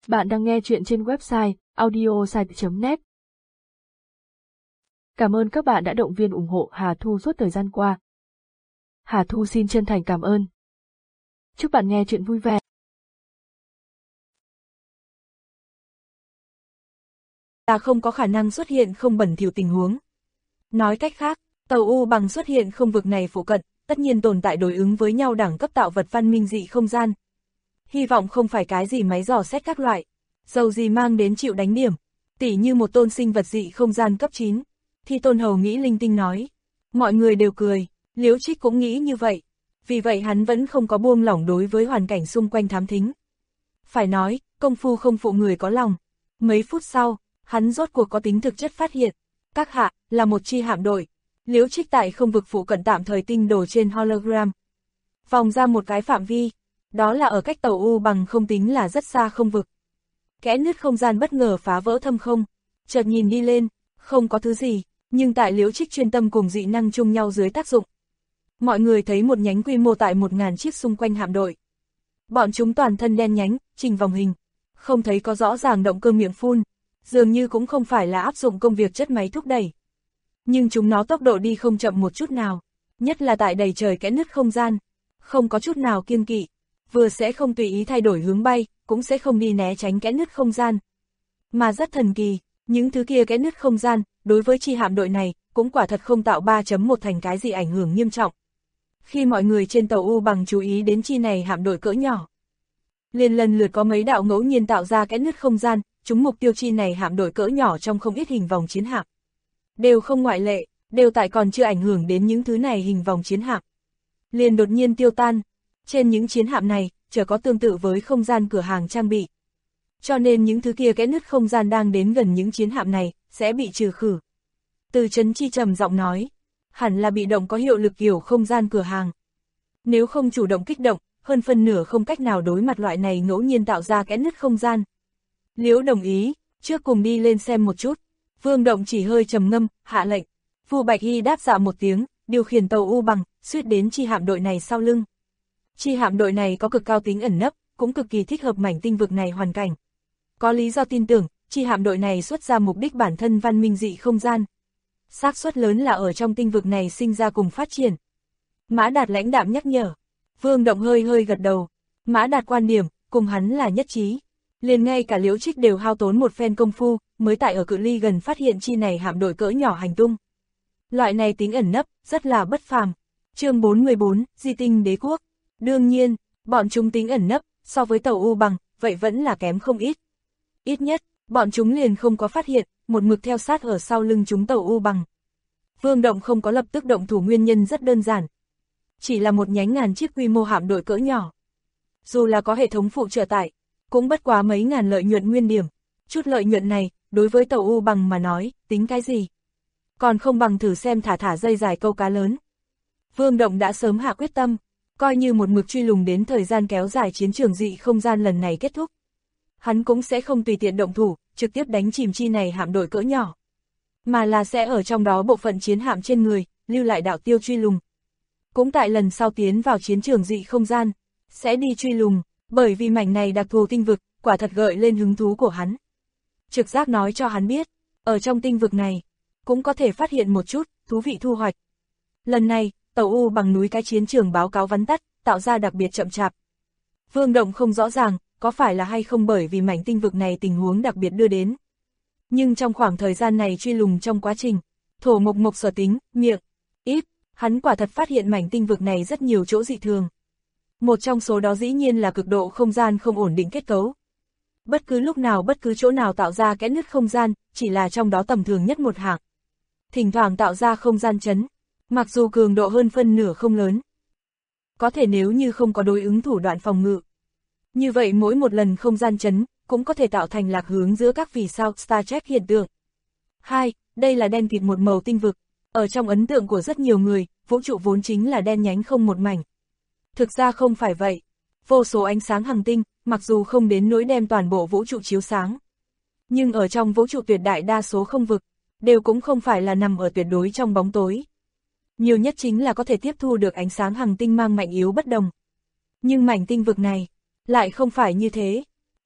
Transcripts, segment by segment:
Bạn đang nghe chuyện trên website audiosite.net. Cảm ơn các bạn đã động viên ủng hộ Hà Thu suốt thời gian qua. Hà Thu xin chân thành cảm ơn. Chúc bạn nghe chuyện vui vẻ. Là không có khả năng xuất hiện không bẩn thỉu tình huống. Nói cách khác, tàu U bằng xuất hiện không vực này phụ cận, tất nhiên tồn tại đối ứng với nhau đẳng cấp tạo vật văn minh dị không gian. Hy vọng không phải cái gì máy dò xét các loại, dầu gì mang đến chịu đánh điểm, tỉ như một tôn sinh vật dị không gian cấp 9. Thi Tôn Hầu nghĩ linh tinh nói. Mọi người đều cười, Liễu Trích cũng nghĩ như vậy. Vì vậy hắn vẫn không có buông lỏng đối với hoàn cảnh xung quanh thám thính. Phải nói, công phu không phụ người có lòng. Mấy phút sau, hắn rốt cuộc có tính thực chất phát hiện. Các hạ, là một chi hạm đội. Liễu Trích tại không vực phụ cận tạm thời tinh đồ trên hologram. Vòng ra một cái phạm vi, đó là ở cách tàu U bằng không tính là rất xa không vực. Kẽ nứt không gian bất ngờ phá vỡ thâm không, chợt nhìn đi lên, không có thứ gì, nhưng tại Liễu Trích chuyên tâm cùng dị năng chung nhau dưới tác dụng. Mọi người thấy một nhánh quy mô tại 1000 chiếc xung quanh hạm đội. Bọn chúng toàn thân đen nhánh, trình vòng hình, không thấy có rõ ràng động cơ miệng phun, dường như cũng không phải là áp dụng công việc chất máy thúc đẩy. Nhưng chúng nó tốc độ đi không chậm một chút nào, nhất là tại đầy trời kẽ nứt không gian, không có chút nào kiêng kỵ, vừa sẽ không tùy ý thay đổi hướng bay, cũng sẽ không đi né tránh kẽ nứt không gian. Mà rất thần kỳ, những thứ kia kẽ nứt không gian, đối với chi hạm đội này, cũng quả thật không tạo 3.1 thành cái gì ảnh hưởng nghiêm trọng. Khi mọi người trên tàu U bằng chú ý đến chi này hạm đội cỡ nhỏ, liền lần lượt có mấy đạo ngẫu nhiên tạo ra kẽ nứt không gian, chúng mục tiêu chi này hạm đội cỡ nhỏ trong không ít hình vòng chiến hạm. Đều không ngoại lệ, đều tại còn chưa ảnh hưởng đến những thứ này hình vòng chiến hạm. Liền đột nhiên tiêu tan, trên những chiến hạm này, chở có tương tự với không gian cửa hàng trang bị. Cho nên những thứ kia kẽ nứt không gian đang đến gần những chiến hạm này, sẽ bị trừ khử. Từ Trấn Chi trầm giọng nói, hẳn là bị động có hiệu lực kiểu không gian cửa hàng. Nếu không chủ động kích động, hơn phân nửa không cách nào đối mặt loại này ngẫu nhiên tạo ra kẽ nứt không gian. Liễu đồng ý, trước cùng đi lên xem một chút. Vương Động chỉ hơi trầm ngâm, hạ lệnh. Vu Bạch Hy đáp dạ một tiếng, điều khiển tàu U bằng, suýt đến chi hạm đội này sau lưng. Chi hạm đội này có cực cao tính ẩn nấp, cũng cực kỳ thích hợp mảnh tinh vực này hoàn cảnh. Có lý do tin tưởng, chi hạm đội này xuất ra mục đích bản thân văn minh dị không gian. Xác suất lớn là ở trong tinh vực này sinh ra cùng phát triển. Mã Đạt lãnh đạm nhắc nhở. Vương Động hơi hơi gật đầu. Mã Đạt quan điểm, cùng hắn là nhất trí. Liền ngay cả Liễu Trích đều hao tốn một phen công phu, mới tại ở cự ly gần phát hiện chi này hạm đội cỡ nhỏ hành tung. Loại này tính ẩn nấp, rất là bất phàm. Chương 414, Di tinh đế quốc. Đương nhiên, bọn chúng tính ẩn nấp, so với tàu U bằng, vậy vẫn là kém không ít. Ít nhất, bọn chúng liền không có phát hiện, một mực theo sát ở sau lưng chúng tàu U bằng. Vương Động không có lập tức động thủ nguyên nhân rất đơn giản. Chỉ là một nhánh ngàn chiếc quy mô hạm đội cỡ nhỏ. Dù là có hệ thống phụ trợ tải, cũng bất quá mấy ngàn lợi nhuận nguyên điểm. Chút lợi nhuận này, đối với tàu U bằng mà nói, tính cái gì? Còn không bằng thử xem thả dây dài câu cá lớn. Vương Động đã sớm hạ quyết tâm, coi như một mực truy lùng đến thời gian kéo dài chiến trường dị không gian lần này kết thúc. Hắn cũng sẽ không tùy tiện động thủ, trực tiếp đánh chìm chi này hạm đội cỡ nhỏ. Mà là sẽ ở trong đó bộ phận chiến hạm trên người, lưu lại đạo tiêu truy lùng. Cũng tại lần sau tiến vào chiến trường dị không gian, sẽ đi truy lùng, bởi vì mảnh này đặc thù tinh vực, quả thật gợi lên hứng thú của hắn. Trực giác nói cho hắn biết, ở trong tinh vực này, cũng có thể phát hiện một chút, thú vị thu hoạch. Lần này, tàu U bằng núi cái chiến trường báo cáo vắn tắt, tạo ra đặc biệt chậm chạp. Vương Động không rõ ràng, có phải là hay không bởi vì mảnh tinh vực này tình huống đặc biệt đưa đến. Nhưng trong khoảng thời gian này truy lùng trong quá trình, thổ mộc sở tính, miệng, ít, hắn quả thật phát hiện mảnh tinh vực này rất nhiều chỗ dị thường. Một trong số đó dĩ nhiên là cực độ không gian không ổn định kết cấu. Bất cứ lúc nào bất cứ chỗ nào tạo ra kẽ nứt không gian, chỉ là trong đó tầm thường nhất một hạng. Thỉnh thoảng tạo ra không gian chấn, mặc dù cường độ hơn phân nửa không lớn. Có thể nếu như không có đối ứng thủ đoạn phòng ngự. Như vậy mỗi một lần không gian chấn, cũng có thể tạo thành lạc hướng giữa các vì sao Star Trek hiện tượng. 2. Đây là đen kịt một màu tinh vực. Ở trong ấn tượng của rất nhiều người, vũ trụ vốn chính là đen nhánh không một mảnh. Thực ra không phải vậy. Vô số ánh sáng hành tinh, mặc dù không đến nỗi đem toàn bộ vũ trụ chiếu sáng. Nhưng ở trong vũ trụ tuyệt đại đa số không vực, đều cũng không phải là nằm ở tuyệt đối trong bóng tối. Nhiều nhất chính là có thể tiếp thu được ánh sáng hành tinh mang mạnh yếu bất đồng. Nhưng mảnh tinh vực này, lại không phải như thế.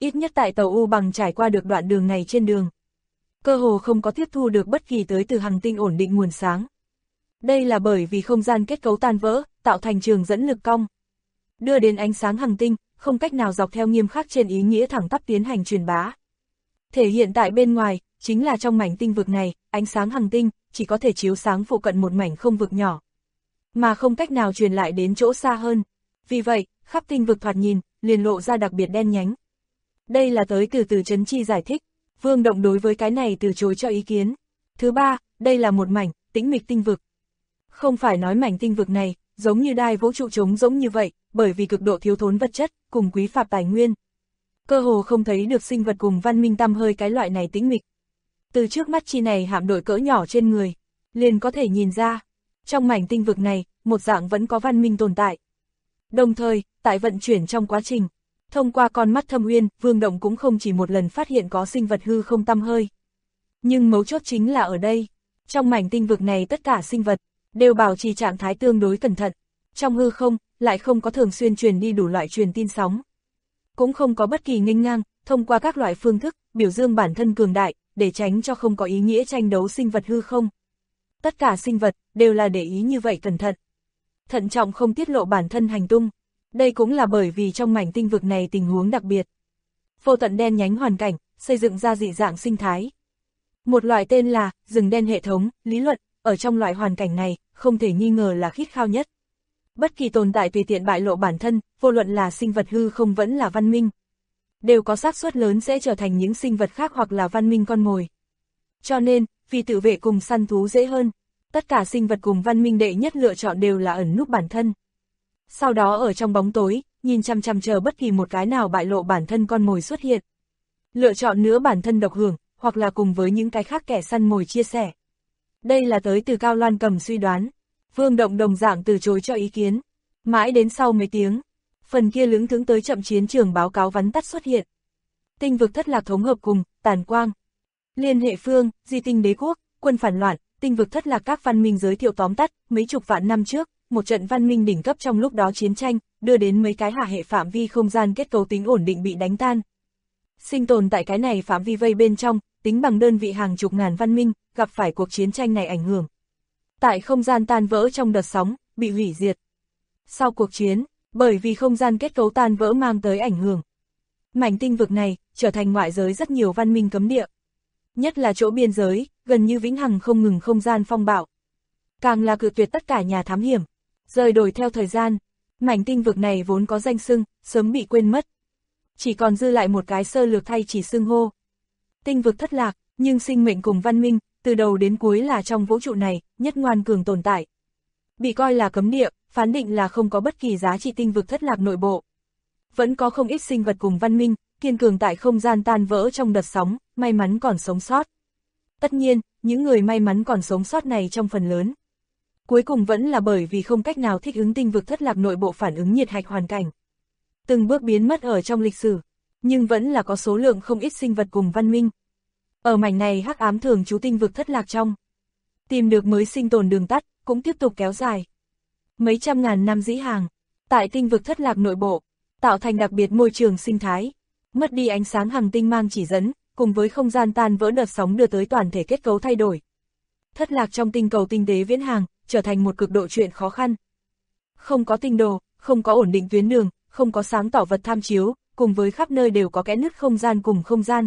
ít nhất tại tàu U bằng trải qua được đoạn đường này trên đường. Cơ hồ không có tiếp thu được bất kỳ tới từ hành tinh ổn định nguồn sáng. Đây là bởi vì không gian kết cấu tan vỡ, tạo thành trường dẫn lực cong. Đưa đến ánh sáng hành tinh, không cách nào dọc theo nghiêm khắc trên ý nghĩa thẳng tắp tiến hành truyền bá. Thể hiện tại bên ngoài, chính là trong mảnh tinh vực này, ánh sáng hành tinh chỉ có thể chiếu sáng phụ cận một mảnh không vực nhỏ, mà không cách nào truyền lại đến chỗ xa hơn. Vì vậy, khắp tinh vực thoạt nhìn, liền lộ ra đặc biệt đen nhánh. Đây là tới từ Trấn Chi giải thích, Vương Động đối với cái này từ chối cho ý kiến. Thứ ba, đây là một mảnh, tĩnh mịch tinh vực. Không phải nói mảnh tinh vực này, giống như đai vũ trụ trống giống như vậy, bởi vì cực độ thiếu thốn vật chất, cùng quý phạp tài nguyên. Cơ hồ không thấy được sinh vật cùng văn minh tăm hơi cái loại này tĩnh mịch. Từ trước mắt chi này hạm đội cỡ nhỏ trên người, liền có thể nhìn ra, trong mảnh tinh vực này, một dạng vẫn có văn minh tồn tại. Đồng thời, tại vận chuyển trong quá trình, thông qua con mắt thâm uyên, Vương Động cũng không chỉ một lần phát hiện có sinh vật hư không tăm hơi. Nhưng mấu chốt chính là ở đây, trong mảnh tinh vực này tất cả sinh vật, đều bảo trì trạng thái tương đối cẩn thận. Trong hư không, lại không có thường xuyên truyền đi đủ loại truyền tin sóng. Cũng không có bất kỳ nghênh ngang, thông qua các loại phương thức, biểu dương bản thân cường đại, để tránh cho không có ý nghĩa tranh đấu sinh vật hư không. Tất cả sinh vật, đều là để ý như vậy cẩn thận. Thận trọng không tiết lộ bản thân hành tung. Đây cũng là bởi vì trong mảnh tinh vực này tình huống đặc biệt. Vô tận đen nhánh hoàn cảnh, xây dựng ra dị dạng sinh thái. Một loại tên là rừng đen hệ thống, lý luận, ở trong loại hoàn cảnh này, không thể nghi ngờ là khít khao nhất. Bất kỳ tồn tại tùy tiện bại lộ bản thân, vô luận là sinh vật hư không vẫn là văn minh, đều có xác suất lớn sẽ trở thành những sinh vật khác hoặc là văn minh con mồi. Cho nên, vì tự vệ cùng săn thú dễ hơn, tất cả sinh vật cùng văn minh đệ nhất lựa chọn đều là ẩn núp bản thân. Sau đó ở trong bóng tối, nhìn chằm chằm chờ bất kỳ một cái nào bại lộ bản thân con mồi xuất hiện. Lựa chọn nữa bản thân độc hưởng, hoặc là cùng với những cái khác kẻ săn mồi chia sẻ. Đây là tới từ Cao Loan Cầm suy đoán. Vương Động đồng dạng từ chối cho ý kiến. Mãi đến sau mấy tiếng, phần kia lững thững tới chậm chiến trường báo cáo vắn tắt xuất hiện. Tinh vực thất lạc thống hợp cùng, tàn quang. Liên hệ phương, di tinh đế quốc, quân phản loạn, tinh vực thất lạc các văn minh giới thiệu tóm tắt, mấy chục vạn năm trước, một trận văn minh đỉnh cấp trong lúc đó chiến tranh, đưa đến mấy cái hạ hệ phạm vi không gian kết cấu tính ổn định bị đánh tan. Sinh tồn tại cái này phạm vi vây bên trong, tính bằng đơn vị hàng chục ngàn văn minh, gặp phải cuộc chiến tranh này ảnh hưởng. Tại không gian tan vỡ trong đợt sóng, bị hủy diệt. Sau cuộc chiến, bởi vì không gian kết cấu tan vỡ mang tới ảnh hưởng, mảnh tinh vực này trở thành ngoại giới rất nhiều văn minh cấm địa. Nhất là chỗ biên giới, gần như vĩnh hằng không ngừng không gian phong bạo. Càng là cự tuyệt tất cả nhà thám hiểm. Rời đổi theo thời gian, mảnh tinh vực này vốn có danh xưng, sớm bị quên mất. Chỉ còn dư lại một cái sơ lược thay chỉ xưng hô. Tinh vực thất lạc, nhưng sinh mệnh cùng văn minh, từ đầu đến cuối là trong vũ trụ này, nhất ngoan cường tồn tại. Bị coi là cấm địa, phán định là không có bất kỳ giá trị tinh vực thất lạc nội bộ. Vẫn có không ít sinh vật cùng văn minh, kiên cường tại không gian tan vỡ trong đợt sóng, may mắn còn sống sót. Tất nhiên, những người may mắn còn sống sót này trong phần lớn, cuối cùng vẫn là bởi vì không cách nào thích ứng tinh vực thất lạc nội bộ phản ứng nhiệt hạch hoàn cảnh. Từng bước biến mất ở trong lịch sử, nhưng vẫn là có số lượng không ít sinh vật cùng văn minh. Ở mảnh này hắc ám thường trú tinh vực thất lạc trong, tìm được mới sinh tồn đường tắt, cũng tiếp tục kéo dài. Mấy trăm ngàn năm dĩ hàng, tại tinh vực thất lạc nội bộ, tạo thành đặc biệt môi trường sinh thái, mất đi ánh sáng hành tinh mang chỉ dẫn, cùng với không gian tan vỡ đợt sóng đưa tới toàn thể kết cấu thay đổi. Thất lạc trong tinh cầu tinh tế viễn hàng, trở thành một cực độ chuyện khó khăn. Không có tinh đồ, không có ổn định tuyến đường, không có sáng tỏ vật tham chiếu, cùng với khắp nơi đều có kẽ nứt không gian cùng không gian.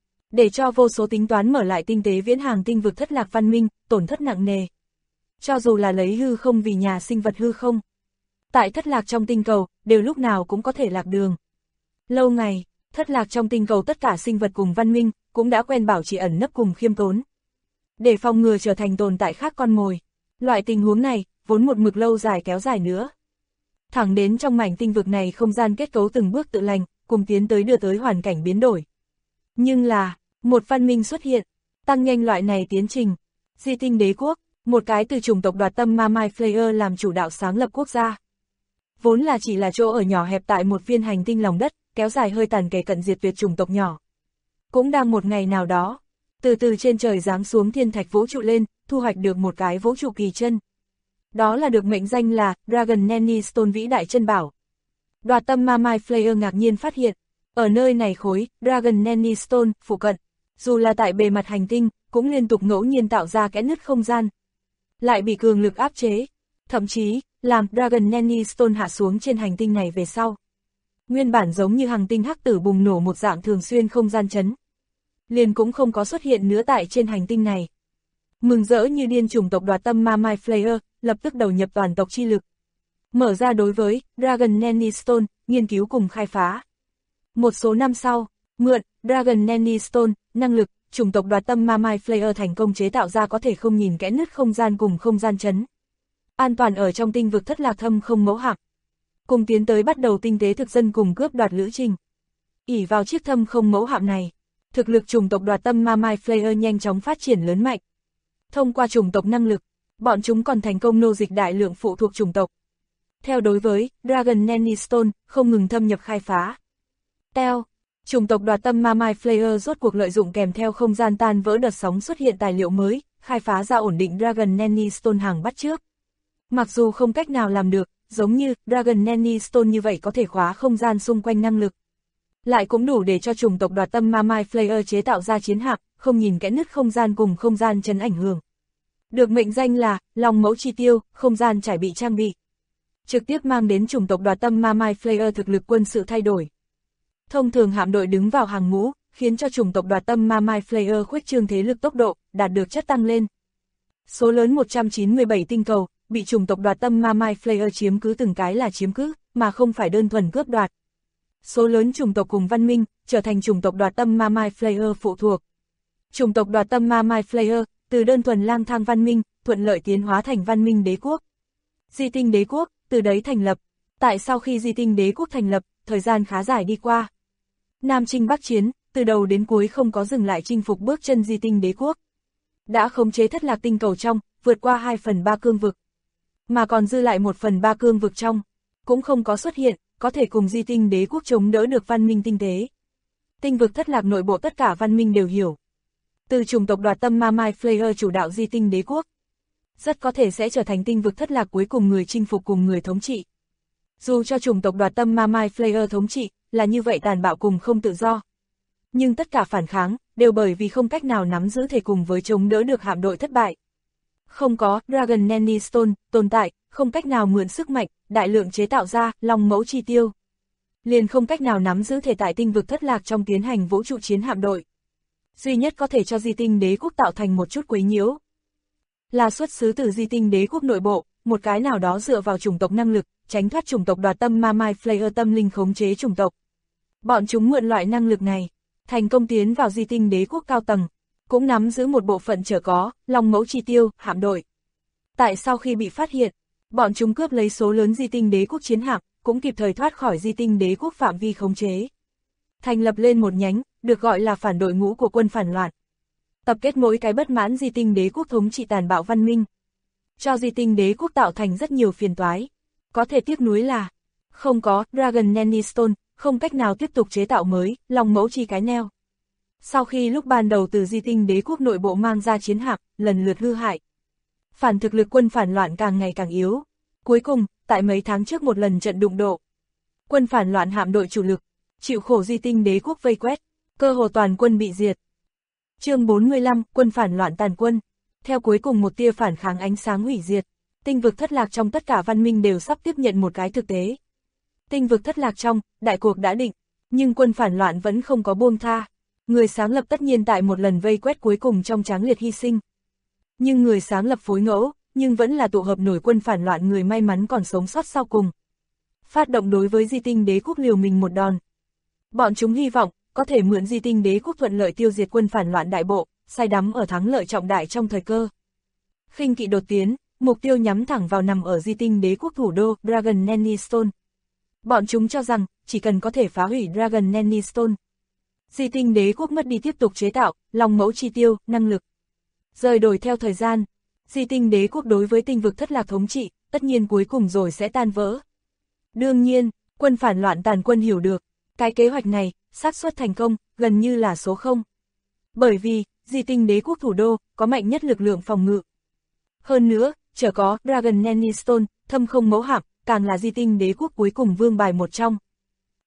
Để cho vô số tính toán mở lại tinh tế viễn hàng tinh vực thất lạc văn minh, tổn thất nặng nề. Cho dù là lấy hư không vì nhà sinh vật hư không, tại thất lạc trong tinh cầu, đều lúc nào cũng có thể lạc đường. Lâu ngày, thất lạc trong tinh cầu tất cả sinh vật cùng văn minh, cũng đã quen bảo trì ẩn nấp cùng khiêm tốn. Để phòng ngừa trở thành tồn tại khác con mồi. Loại tình huống này, vốn một mực lâu dài kéo dài nữa. Thẳng đến trong mảnh tinh vực này không gian kết cấu từng bước tự lành, cùng tiến tới đưa tới hoàn cảnh biến đổi. Nhưng là, một văn minh xuất hiện, tăng nhanh loại này tiến trình. Di tinh đế quốc, một cái từ chủng tộc đoạt tâm Mamai Flayer làm chủ đạo sáng lập quốc gia. Vốn là chỉ là chỗ ở nhỏ hẹp tại một viên hành tinh lòng đất, kéo dài hơi tàn kề cận diệt tuyệt chủng tộc nhỏ. Cũng đang một ngày nào đó, từ từ trên trời giáng xuống thiên thạch vũ trụ lên, thu hoạch được một cái vũ trụ kỳ chân. Đó là được mệnh danh là Dragon Nanny Stone vĩ đại chân bảo. Đoạt tâm Mamai Flayer ngạc nhiên phát hiện, Ở nơi này khối Dragon Nanny Stone phụ cận, dù là tại bề mặt hành tinh, cũng liên tục ngẫu nhiên tạo ra kẽ nứt không gian. Lại bị cường lực áp chế, thậm chí, làm Dragon Nanny Stone hạ xuống trên hành tinh này về sau. Nguyên bản giống như hành tinh hắc tử bùng nổ một dạng thường xuyên không gian chấn. Liền cũng không có xuất hiện nữa tại trên hành tinh này. Mừng rỡ như điên chủng tộc đoạt tâm Ma Mai Flayer, lập tức đầu nhập toàn tộc chi lực. Mở ra đối với Dragon Nanny Stone, nghiên cứu cùng khai phá. Một số năm sau, mượn Dragon Nanny Stone, năng lực, chủng tộc đoạt tâm Ma Mai Flayer thành công chế tạo ra có thể không nhìn kẽ nứt không gian cùng không gian chấn. An toàn ở trong tinh vực thất lạc thâm không mẫu hạm. Cùng tiến tới bắt đầu tinh tế thực dân cùng cướp đoạt lữ trình. ỷ vào chiếc thâm không mẫu hạm này, thực lực chủng tộc đoạt tâm Ma Mai Flayer nhanh chóng phát triển lớn mạnh. Thông qua chủng tộc năng lực, bọn chúng còn thành công nô dịch đại lượng phụ thuộc chủng tộc. Theo đối với Dragon Nanny Stone, không ngừng thâm nhập khai phá. Theo, chủng tộc đoạt tâm Ma Mai Flayer rốt cuộc lợi dụng kèm theo không gian tan vỡ đợt sóng xuất hiện tài liệu mới, khai phá ra ổn định Dragon Nanny Stone hàng bắt trước. Mặc dù không cách nào làm được, giống như Dragon Nanny Stone như vậy có thể khóa không gian xung quanh năng lực. Lại cũng đủ để cho chủng tộc đoạt tâm Ma Mai Flayer chế tạo ra chiến hạm, không nhìn kẽ nứt không gian cùng không gian chấn ảnh hưởng. Được mệnh danh là Long Mẫu Chi Tiêu, không gian trải bị trang bị. Trực tiếp mang đến chủng tộc đoạt tâm Ma Mai Flayer thực lực quân sự thay đổi. Thông thường hạm đội đứng vào hàng ngũ, khiến cho chủng tộc đoạt tâm Ma Mai Flayer khuếch trương thế lực tốc độ, đạt được chất tăng lên. Số lớn 197 tinh cầu, bị chủng tộc đoạt tâm Ma Mai Flayer chiếm cứ từng cái là chiếm cứ, mà không phải đơn thuần cướp đoạt. Số lớn chủng tộc cùng văn minh, trở thành chủng tộc đoạt tâm Ma Mai Flayer phụ thuộc. Chủng tộc đoạt tâm Ma Mai Flayer, từ đơn thuần lang thang văn minh, thuận lợi tiến hóa thành văn minh đế quốc. Di tinh đế quốc, từ đấy thành lập. Tại sau khi di tinh đế quốc thành lập, thời gian khá dài đi qua. Nam chinh bắc chiến, từ đầu đến cuối không có dừng lại chinh phục bước chân di tinh đế quốc. Đã khống chế thất lạc tinh cầu trong, vượt qua 2/3 cương vực. Mà còn dư lại 1/3 cương vực trong, cũng không có xuất hiện, có thể cùng di tinh đế quốc chống đỡ được văn minh tinh tế. Tinh vực thất lạc nội bộ tất cả văn minh đều hiểu. Từ chủng tộc đoạt tâm Ma Mai Flayer chủ đạo di tinh đế quốc, rất có thể sẽ trở thành tinh vực thất lạc cuối cùng người chinh phục cùng người thống trị. Dù cho chủng tộc đoạt tâm Ma Mai Flayer thống trị, là như vậy tàn bạo cùng không tự do. Nhưng tất cả phản kháng, đều bởi vì không cách nào nắm giữ thể cùng với chống đỡ được hạm đội thất bại. Không có Dragon Nanny Stone tồn tại, không cách nào mượn sức mạnh, đại lượng chế tạo ra Long Mẫu Chi Tiêu. Liền không cách nào nắm giữ thể tại tinh vực thất lạc trong tiến hành vũ trụ chiến hạm đội. Duy nhất có thể cho di tinh đế quốc tạo thành một chút quấy nhiễu. Là xuất xứ từ di tinh đế quốc nội bộ, một cái nào đó dựa vào chủng tộc năng lực, tránh thoát chủng tộc đoạt tâm Ma Mai Flayer tâm linh khống chế chủng tộc. Bọn chúng mượn loại năng lực này, thành công tiến vào di tinh đế quốc cao tầng, cũng nắm giữ một bộ phận chở có, Long Mẫu Chi Tiêu, hạm đội. Tại sau khi bị phát hiện, bọn chúng cướp lấy số lớn di tinh đế quốc chiến hạm, cũng kịp thời thoát khỏi di tinh đế quốc phạm vi khống chế. Thành lập lên một nhánh, được gọi là phản đội ngũ của quân phản loạn. Tập kết mỗi cái bất mãn di tinh đế quốc thống trị tàn bạo văn minh. Cho di tinh đế quốc tạo thành rất nhiều phiền toái. Có thể tiếc nuối là, không có Dragon Nanny Stone, không cách nào tiếp tục chế tạo mới, Long Mẫu Chi cái neo. Sau khi lúc ban đầu từ di tinh đế quốc nội bộ mang ra chiến hạm, lần lượt hư hại. Phản thực lực quân phản loạn càng ngày càng yếu. Cuối cùng, tại mấy tháng trước một lần trận đụng độ, quân phản loạn hạm đội chủ lực, chịu khổ di tinh đế quốc vây quét, cơ hồ toàn quân bị diệt. Chương 45, quân phản loạn tàn quân. Theo cuối cùng một tia phản kháng ánh sáng hủy diệt, tinh vực thất lạc trong tất cả văn minh đều sắp tiếp nhận một cái thực tế. Tinh vực thất lạc trong, đại cuộc đã định, nhưng quân phản loạn vẫn không có buông tha. Người sáng lập tất nhiên tại một lần vây quét cuối cùng trong tráng liệt hy sinh. Nhưng người sáng lập phối ngẫu, nhưng vẫn là tụ hợp nổi quân phản loạn người may mắn còn sống sót sau cùng. Phát động đối với di tinh đế quốc liều mình một đòn. Bọn chúng hy vọng, có thể mượn di tinh đế quốc thuận lợi tiêu diệt quân phản loạn đại bộ, say đắm ở thắng lợi trọng đại trong thời cơ. Khinh kỵ đột tiến, mục tiêu nhắm thẳng vào nằm ở di tinh đế quốc thủ đô, Dragon Nanny Stone. Bọn chúng cho rằng, chỉ cần có thể phá hủy Dragon Nanny Stone, di tinh đế quốc mất đi tiếp tục chế tạo, Long Mẫu Chi Tiêu, năng lực. Rời đổi theo thời gian, di tinh đế quốc đối với tinh vực thất lạc thống trị, tất nhiên cuối cùng rồi sẽ tan vỡ. Đương nhiên, quân phản loạn tàn quân hiểu được, cái kế hoạch này, xác suất thành công, gần như là số 0. Bởi vì, di tinh đế quốc thủ đô, có mạnh nhất lực lượng phòng ngự. Hơn nữa, chở có Dragon Nanny Stone, thâm không mẫu hạm, càng là di tinh đế quốc cuối cùng vương bài một trong.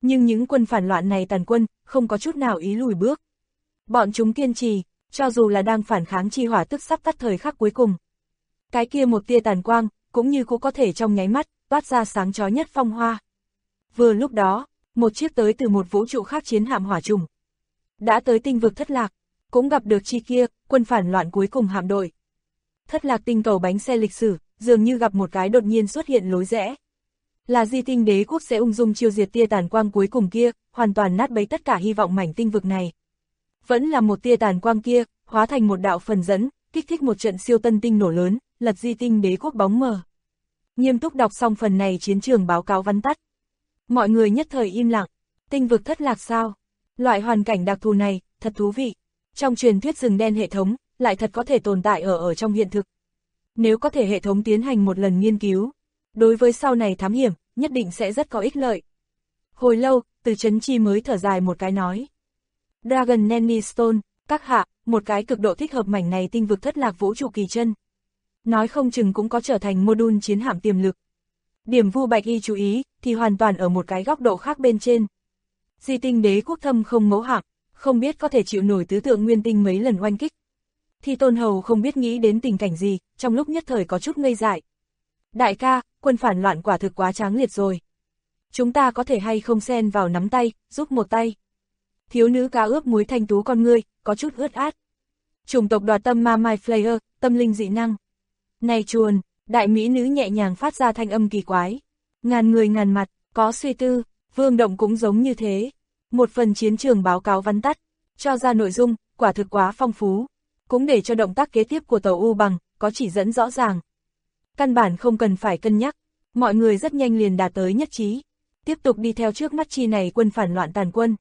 Nhưng những quân phản loạn này tàn quân, không có chút nào ý lùi bước. Bọn chúng kiên trì, cho dù là đang phản kháng chi hỏa tức sắp tắt thời khắc cuối cùng. Cái kia một tia tàn quang, cũng như cũng có thể trong nháy mắt, toát ra sáng chói nhất phong hoa. Vừa lúc đó, một chiếc tới từ một vũ trụ khác chiến hạm hỏa trùng đã tới tinh vực Thất Lạc, cũng gặp được chi kia, quân phản loạn cuối cùng hạm đội. Thất Lạc tinh cầu bánh xe lịch sử, dường như gặp một cái đột nhiên xuất hiện lối rẽ. Là Di Tinh Đế quốc sẽ ung dung chiêu diệt tia tàn quang cuối cùng kia, hoàn toàn nát bấy tất cả hy vọng mảnh tinh vực này. Vẫn là một tia tàn quang kia, hóa thành một đạo phần dẫn, kích thích một trận siêu tân tinh nổ lớn, lật Di Tinh Đế quốc bóng mờ. Nghiêm túc đọc xong phần này chiến trường báo cáo vắn tắt. Mọi người nhất thời im lặng, tinh vực Thất Lạc sao? Loại hoàn cảnh đặc thù này, thật thú vị. Trong truyền thuyết rừng đen hệ thống, lại thật có thể tồn tại ở trong hiện thực. Nếu có thể hệ thống tiến hành một lần nghiên cứu, đối với sau này thám hiểm, nhất định sẽ rất có ích lợi. Hồi lâu, Từ Chấn Chi mới thở dài một cái nói. Dragon Nanny Stone, các hạ, một cái cực độ thích hợp mảnh này tinh vực Thất Lạc vũ trụ kỳ chân. Nói không chừng cũng có trở thành module chiến hạm tiềm lực. Điểm Vu Bạch Y chú ý, thì hoàn toàn ở một cái góc độ khác bên trên. Di Tinh Đế quốc thâm không mẫu hạm, không biết có thể chịu nổi tứ tượng nguyên tinh mấy lần oanh kích. Thì Tôn Hầu không biết nghĩ đến tình cảnh gì, trong lúc nhất thời có chút ngây dại. Đại ca, quân phản loạn quả thực quá tráng liệt rồi. Chúng ta có thể hay không xen vào nắm tay, giúp một tay. Thiếu nữ cá ướp muối thanh tú con ngươi, có chút ướt át. Chủng tộc đoạt tâm ma My Flayer, tâm linh dị năng. Này chuồn, đại mỹ nữ nhẹ nhàng phát ra thanh âm kỳ quái. Ngàn người ngàn mặt, có suy tư, Vương Động cũng giống như thế. Một phần chiến trường báo cáo vắn tắt, cho ra nội dung, quả thực quá phong phú. Cũng để cho động tác kế tiếp của tàu U Bằng, có chỉ dẫn rõ ràng. Căn bản không cần phải cân nhắc, mọi người rất nhanh liền đạt tới nhất trí. Tiếp tục đi theo trước mắt chi này quân phản loạn tàn quân.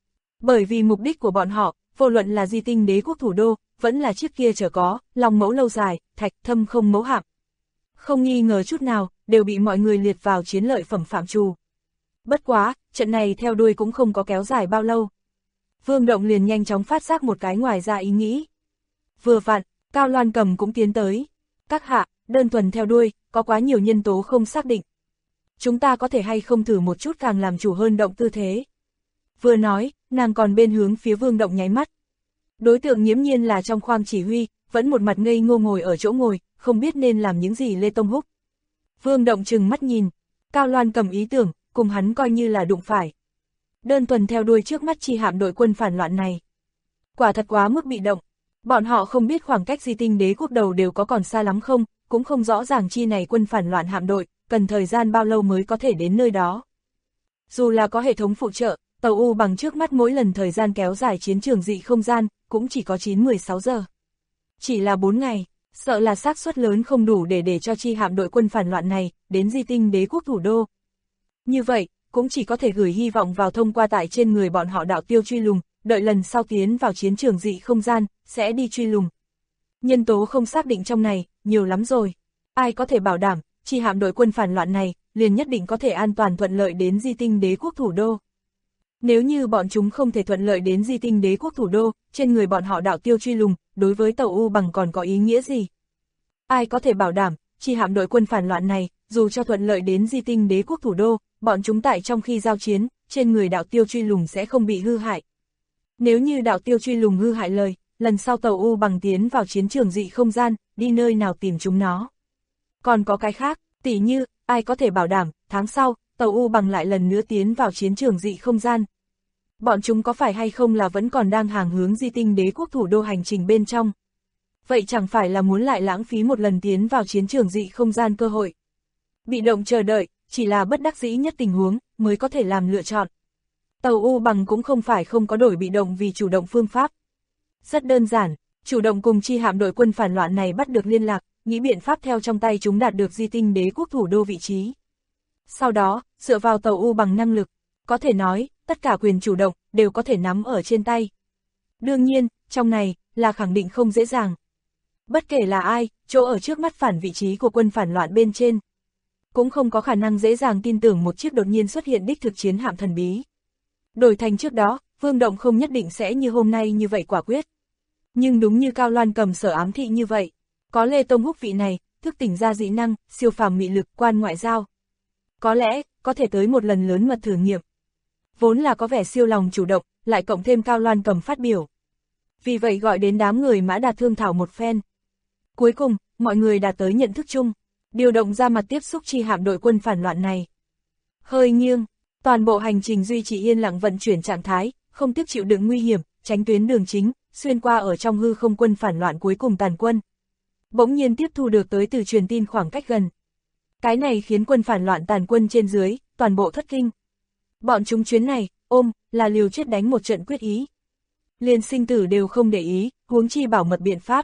Bởi vì mục đích của bọn họ, vô luận là Di Tinh Đế quốc thủ đô, vẫn là chiếc kia chở có, Long Mẫu lâu dài, Thạch Thâm không mẫu hạm. Không nghi ngờ chút nào, đều bị mọi người liệt vào chiến lợi phẩm phạm trù. Bất quá, trận này theo đuôi cũng không có kéo dài bao lâu. Vương Động liền nhanh chóng phát giác một cái ngoài ra ý nghĩ. Vừa vặn, Cao Loan Cầm cũng tiến tới. Các hạ, đơn thuần theo đuôi, có quá nhiều nhân tố không xác định. Chúng ta có thể hay không thử một chút càng làm chủ hơn động tư thế. Vừa nói, nàng còn bên hướng phía Vương Động nháy mắt. Đối tượng nghiễm nhiên là trong khoang chỉ huy, vẫn một mặt ngây ngô ngồi ở chỗ ngồi, không biết nên làm những gì Lê Tông Húc. Vương Động trừng mắt nhìn, Cao Loan Cầm ý tưởng, cùng hắn coi như là đụng phải. Đơn thuần theo đuôi trước mắt chi hạm đội quân phản loạn này. Quả thật quá mức bị động, bọn họ không biết khoảng cách Di Tinh Đế quốc đầu đều có còn xa lắm không, cũng không rõ ràng chi này quân phản loạn hạm đội, cần thời gian bao lâu mới có thể đến nơi đó. Dù là có hệ thống phụ trợ, tàu U Bằng trước mắt mỗi lần thời gian kéo dài chiến trường dị không gian, cũng chỉ có 9-16 giờ. Chỉ là 4 ngày, sợ là xác suất lớn không đủ để cho chi hạm đội quân phản loạn này, đến Di Tinh Đế quốc thủ đô. Như vậy, cũng chỉ có thể gửi hy vọng vào thông qua tại trên người bọn họ đạo tiêu truy lùng, đợi lần sau tiến vào chiến trường dị không gian, sẽ đi truy lùng. Nhân tố không xác định trong này, nhiều lắm rồi. Ai có thể bảo đảm, chi hạm đội quân phản loạn này, liền nhất định có thể an toàn thuận lợi đến Di Tinh Đế quốc thủ đô. Nếu như bọn chúng không thể thuận lợi đến Di Tinh Đế quốc thủ đô, trên người bọn họ đạo tiêu truy lùng, đối với tàu U Bằng còn có ý nghĩa gì? Ai có thể bảo đảm, chi hạm đội quân phản loạn này, dù cho thuận lợi đến Di Tinh Đế quốc thủ đô, bọn chúng tại trong khi giao chiến, trên người đạo tiêu truy lùng sẽ không bị hư hại. Nếu như đạo tiêu truy lùng hư hại lời, lần sau tàu U Bằng tiến vào chiến trường dị không gian, đi nơi nào tìm chúng nó? Còn có cái khác, tỉ như, ai có thể bảo đảm, tháng sau, tàu U Bằng lại lần nữa tiến vào chiến trường dị không gian. Bọn chúng có phải hay không là vẫn còn đang hàng hướng Di Tinh Đế quốc thủ đô hành trình bên trong? Vậy chẳng phải là muốn lại lãng phí một lần tiến vào chiến trường dị không gian cơ hội? Bị động chờ đợi, chỉ là bất đắc dĩ nhất tình huống, mới có thể làm lựa chọn. Tàu U Bằng cũng không phải không có đổi bị động vì chủ động phương pháp. Rất đơn giản, chủ động cùng chi hạm đội quân phản loạn này bắt được liên lạc, nghĩ biện pháp theo trong tay chúng đạt được Di Tinh Đế quốc thủ đô vị trí. Sau đó, dựa vào tàu U Bằng năng lực, có thể nói, tất cả quyền chủ động, đều có thể nắm ở trên tay. Đương nhiên, trong này, là khẳng định không dễ dàng. Bất kể là ai, chỗ ở trước mắt phản vị trí của quân phản loạn bên trên, cũng không có khả năng dễ dàng tin tưởng một chiếc đột nhiên xuất hiện đích thực chiến hạm thần bí. Đổi thành trước đó, Vương Động không nhất định sẽ như hôm nay như vậy quả quyết. Nhưng đúng như Cao Loan Cầm sở ám thị như vậy, có Lê Tông Húc vị này, thức tỉnh ra dị năng, siêu phàm mị lực, quan ngoại giao. Có lẽ, có thể tới một lần lớn mật thử nghiệm. vốn là có vẻ siêu lòng chủ động, lại cộng thêm Cao Loan Cầm phát biểu. Vì vậy gọi đến đám người Mã Đạt thương thảo một phen. Cuối cùng, mọi người đạt tới nhận thức chung, điều động ra mặt tiếp xúc chi hạm đội quân phản loạn này. Hơi nghiêng, toàn bộ hành trình duy trì yên lặng vận chuyển trạng thái, không tiếp chịu đựng nguy hiểm, tránh tuyến đường chính, xuyên qua ở trong hư không quân phản loạn cuối cùng tàn quân. Bỗng nhiên tiếp thu được tới từ truyền tin khoảng cách gần. Cái này khiến quân phản loạn tàn quân trên dưới, toàn bộ thất kinh. Bọn chúng chuyến này, là liều chết đánh một trận quyết ý. Liền sinh tử đều không để ý, huống chi bảo mật biện pháp.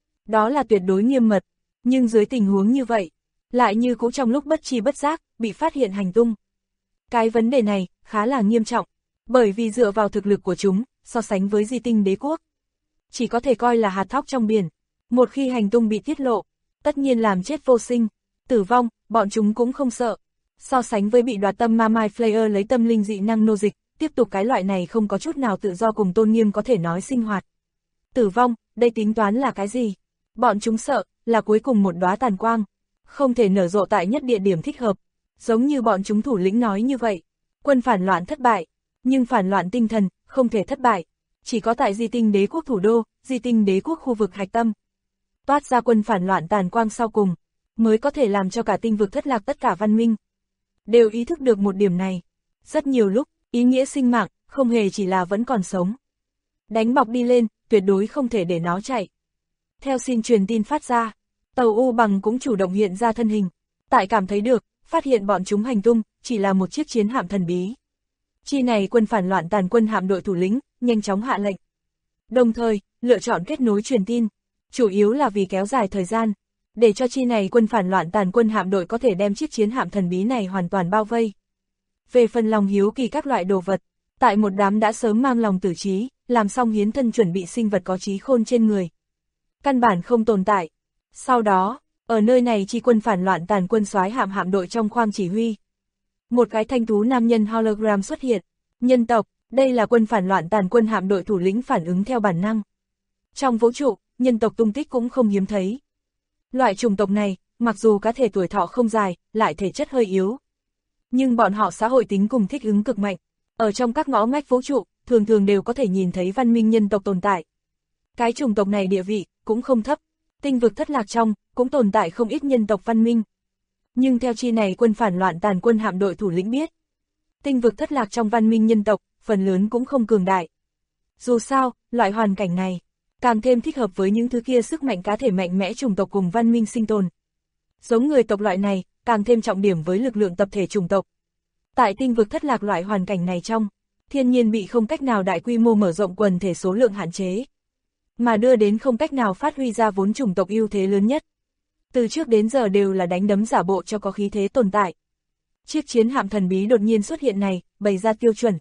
Đó là tuyệt đối nghiêm mật, nhưng dưới tình huống như vậy, lại như cũng trong lúc bất chi bất giác, bị phát hiện hành tung. Cái vấn đề này, khá là nghiêm trọng, bởi vì dựa vào thực lực của chúng, so sánh với Di Tinh Đế Quốc, chỉ có thể coi là hạt thóc trong biển. Một khi hành tung bị tiết lộ, tất nhiên làm chết vô sinh, tử vong, bọn chúng cũng không sợ. So sánh với bị đoạt tâm ma Mai Flayer lấy tâm linh dị năng nô dịch, tiếp tục cái loại này không có chút nào tự do cùng tôn nghiêm có thể nói sinh hoạt. Tử vong, đây tính toán là cái gì? Bọn chúng sợ, là cuối cùng một đóa tàn quang, không thể nở rộ tại nhất địa điểm thích hợp. Giống như bọn chúng thủ lĩnh nói như vậy, quân phản loạn thất bại, nhưng phản loạn tinh thần, không thể thất bại. Chỉ có tại Di Tinh Đế Quốc thủ đô, Di Tinh Đế Quốc khu vực hạch tâm, toát ra quân phản loạn tàn quang sau cùng, mới có thể làm cho cả tinh vực thất lạc tất cả văn minh. Đều ý thức được một điểm này. Rất nhiều lúc, ý nghĩa sinh mạng, không hề chỉ là vẫn còn sống. Đánh bọc đi lên, tuyệt đối không thể để nó chạy. Theo xin truyền tin phát ra, tàu U Bằng cũng chủ động hiện ra thân hình. Tại cảm thấy được, phát hiện bọn chúng hành tung, chỉ là một chiếc chiến hạm thần bí. Chi này quân phản loạn tàn quân hạm đội thủ lĩnh, nhanh chóng hạ lệnh. Đồng thời, lựa chọn kết nối truyền tin, chủ yếu là vì kéo dài thời gian, để cho chi này quân phản loạn tàn quân hạm đội có thể đem chiếc chiến hạm thần bí này hoàn toàn bao vây. Về phần lòng hiếu kỳ các loại đồ vật, tại một đám đã sớm mang lòng tử trí, làm xong hiến thân chuẩn bị sinh vật có trí khôn trên người, căn bản không tồn tại. Sau đó, ở nơi này chi quân phản loạn tàn quân soái hạm đội trong khoang chỉ huy, một cái thanh tú nam nhân hologram xuất hiện. Nhân tộc, đây là quân phản loạn tàn quân hạm đội thủ lĩnh phản ứng theo bản năng. Trong vũ trụ, nhân tộc tung tích cũng không hiếm thấy. Loại chủng tộc này, mặc dù cá thể tuổi thọ không dài, lại thể chất hơi yếu, nhưng bọn họ xã hội tính cùng thích ứng cực mạnh. Ở trong các ngõ ngách vũ trụ, thường thường đều có thể nhìn thấy văn minh nhân tộc tồn tại. Cái chủng tộc này địa vị, cũng không thấp. Tinh vực thất lạc trong, cũng tồn tại không ít nhân tộc văn minh. Nhưng theo chi này quân phản loạn tàn quân hạm đội thủ lĩnh biết, tinh vực thất lạc trong văn minh nhân tộc, phần lớn cũng không cường đại. Dù sao, loại hoàn cảnh này, càng thêm thích hợp với những thứ kia sức mạnh cá thể mạnh mẽ chủng tộc cùng văn minh sinh tồn. Giống người tộc loại này, càng thêm trọng điểm với lực lượng tập thể chủng tộc. Tại tinh vực thất lạc loại hoàn cảnh này trong, thiên nhiên bị không cách nào đại quy mô mở rộng quần thể số lượng hạn chế, mà đưa đến không cách nào phát huy ra vốn chủng tộc ưu thế lớn nhất. Từ trước đến giờ đều là đánh đấm giả bộ cho có khí thế tồn tại. Chiếc chiến hạm thần bí đột nhiên xuất hiện này, bày ra tiêu chuẩn.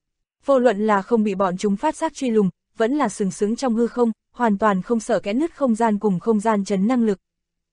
Vô luận là không bị bọn chúng phát giác truy lùng, vẫn là sừng sững trong hư không, hoàn toàn không sợ kẽ nứt không gian cùng không gian chấn năng lực.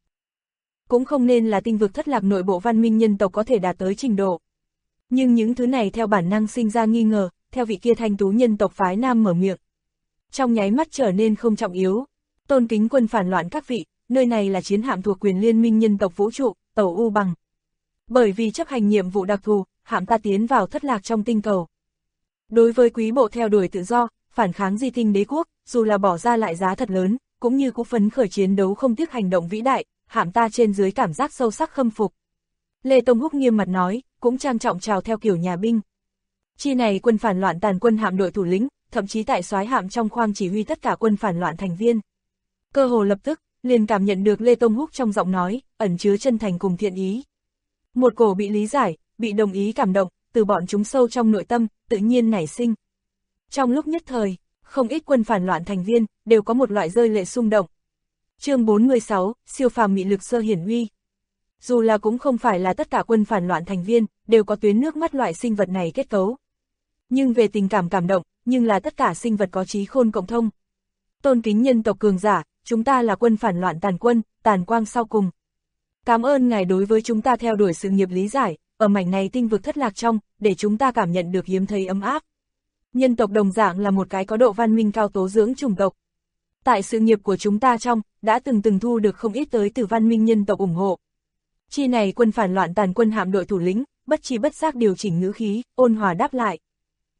Cũng không nên là tinh vực thất lạc nội bộ văn minh nhân tộc có thể đạt tới trình độ. Nhưng những thứ này theo bản năng sinh ra nghi ngờ, theo vị kia thanh tú nhân tộc phái nam mở miệng, trong nháy mắt trở nên không trọng yếu. Tôn kính quân phản loạn các vị, nơi này là chiến hạm thuộc quyền liên minh nhân tộc vũ trụ, tàu U Bằng. Bởi vì chấp hành nhiệm vụ đặc thù, hạm ta tiến vào thất lạc trong tinh cầu. Đối với quý bộ theo đuổi tự do, phản kháng Di Tinh Đế Quốc, dù là bỏ ra lại giá thật lớn, cũng như cũng phấn khởi chiến đấu không tiếc hành động vĩ đại, hạm ta trên dưới cảm giác sâu sắc khâm phục. Lê Tông Húc nghiêm mặt nói, cũng trang trọng chào theo kiểu nhà binh. Chi này quân phản loạn tàn quân hạm đội thủ lĩnh, thậm chí tại soái hạm trong khoang chỉ huy tất cả quân phản loạn thành viên. Cơ hồ lập tức, liền cảm nhận được Lê Tông Húc trong giọng nói, ẩn chứa chân thành cùng thiện ý. Một cổ bị lý giải, bị đồng ý cảm động, từ bọn chúng sâu trong nội tâm, tự nhiên nảy sinh. Trong lúc nhất thời, không ít quân phản loạn thành viên, đều có một loại rơi lệ xung động. Chương 46, siêu phàm mị lực sơ hiển uy. Dù là cũng không phải là tất cả quân phản loạn thành viên, đều có tuyến nước mắt loại sinh vật này kết cấu. Nhưng về tình cảm cảm động, nhưng là tất cả sinh vật có trí khôn cộng thông. Tôn kính nhân tộc cường giả, chúng ta là quân phản loạn tàn quân, tàn quang sau cùng. Cảm ơn ngài đối với chúng ta theo đuổi sự nghiệp lý giải, ở mảnh này tinh vực thất lạc trong, để chúng ta cảm nhận được hiếm thấy ấm áp. Nhân tộc đồng dạng là một cái có độ văn minh cao tố dưỡng chủng tộc. Tại sự nghiệp của chúng ta trong, đã từng thu được không ít tới từ văn minh nhân tộc ủng hộ. Chi này quân phản loạn tàn quân hạm đội thủ lĩnh, bất chi bất giác điều chỉnh ngữ khí, ôn hòa đáp lại.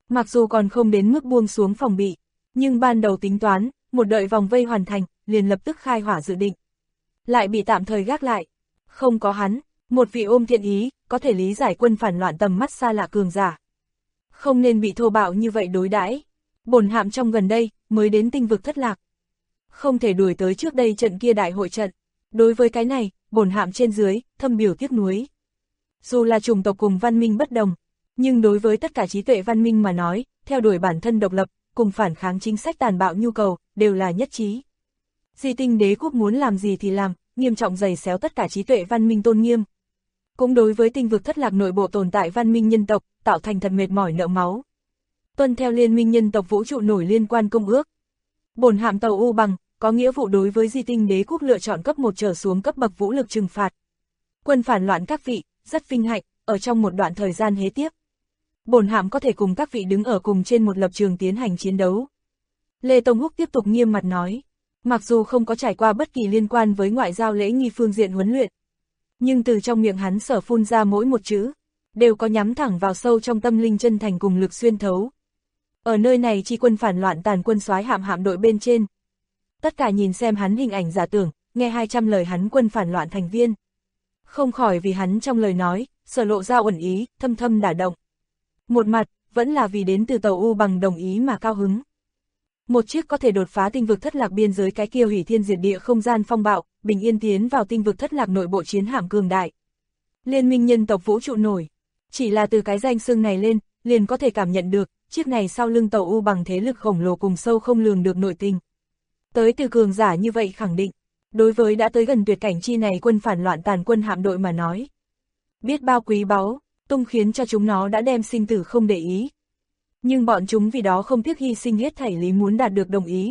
Mặc dù còn không đến mức buông xuống phòng bị, nhưng ban đầu tính toán, một đợi vòng vây hoàn thành, liền lập tức khai hỏa dự định. Lại bị tạm thời gác lại. Không có hắn, một vị ôm thiện ý, có thể lý giải quân phản loạn tầm mắt xa lạ cường giả. Không nên bị thô bạo như vậy đối đãi. Bổn hạm trong gần đây, mới đến tinh vực thất lạc. Không thể đuổi tới trước đây trận kia đại hội trận. Đối với cái này, bổn hạm trên dưới, thâm biểu tiếc nuối. Dù là chủng tộc cùng văn minh bất đồng, nhưng đối với tất cả trí tuệ văn minh mà nói, theo đuổi bản thân độc lập, cùng phản kháng chính sách tàn bạo nhu cầu, đều là nhất trí. Di tinh đế quốc muốn làm gì thì làm, nghiêm trọng giày xéo tất cả trí tuệ văn minh tôn nghiêm. Cũng đối với tinh vực thất lạc nội bộ tồn tại văn minh nhân tộc, tạo thành thật mệt mỏi nợ máu. Tuân theo Liên minh nhân tộc vũ trụ nổi liên quan công ước. Bổn hạm tàu U Bằng, có nghĩa vụ đối với di tinh đế quốc lựa chọn cấp 1 trở xuống cấp bậc vũ lực trừng phạt. Quân phản loạn các vị, rất vinh hạnh, ở trong một đoạn thời gian hế tiếp. Bổn hạm có thể cùng các vị đứng ở cùng trên một lập trường tiến hành chiến đấu. Lê Tông Húc tiếp tục nghiêm mặt nói, mặc dù không có trải qua bất kỳ liên quan với ngoại giao lễ nghi phương diện huấn luyện, nhưng từ trong miệng hắn sở phun ra mỗi một chữ, đều có nhắm thẳng vào sâu trong tâm linh chân thành cùng lực xuyên thấu. Ở nơi này chi quân phản loạn tàn quân soái hạm đội bên trên. Tất cả nhìn xem hắn hình ảnh giả tưởng, nghe 200 lời hắn quân phản loạn thành viên. Không khỏi vì hắn trong lời nói, sở lộ ra uẩn ý, thâm thâm đả động. Một mặt, vẫn là vì đến từ tàu U Bằng đồng ý mà cao hứng. Một chiếc có thể đột phá tinh vực thất lạc biên giới cái kia hủy thiên diệt địa không gian phong bạo, bình yên tiến vào tinh vực thất lạc nội bộ chiến hạm cường đại. Liên minh nhân tộc vũ trụ nổi. Chỉ là từ cái danh xưng này lên, liền có thể cảm nhận được, chiếc này sau lưng tàu U Bằng thế lực khổng lồ cùng sâu không lường được nội tình. Tới từ cường giả như vậy khẳng định, đối với đã tới gần tuyệt cảnh chi này quân phản loạn tàn quân hạm đội mà nói. Biết bao quý báu, tung khiến cho chúng nó đã đem sinh tử không để ý. Nhưng bọn chúng vì đó không tiếc hy sinh hết thảy lý muốn đạt được đồng ý.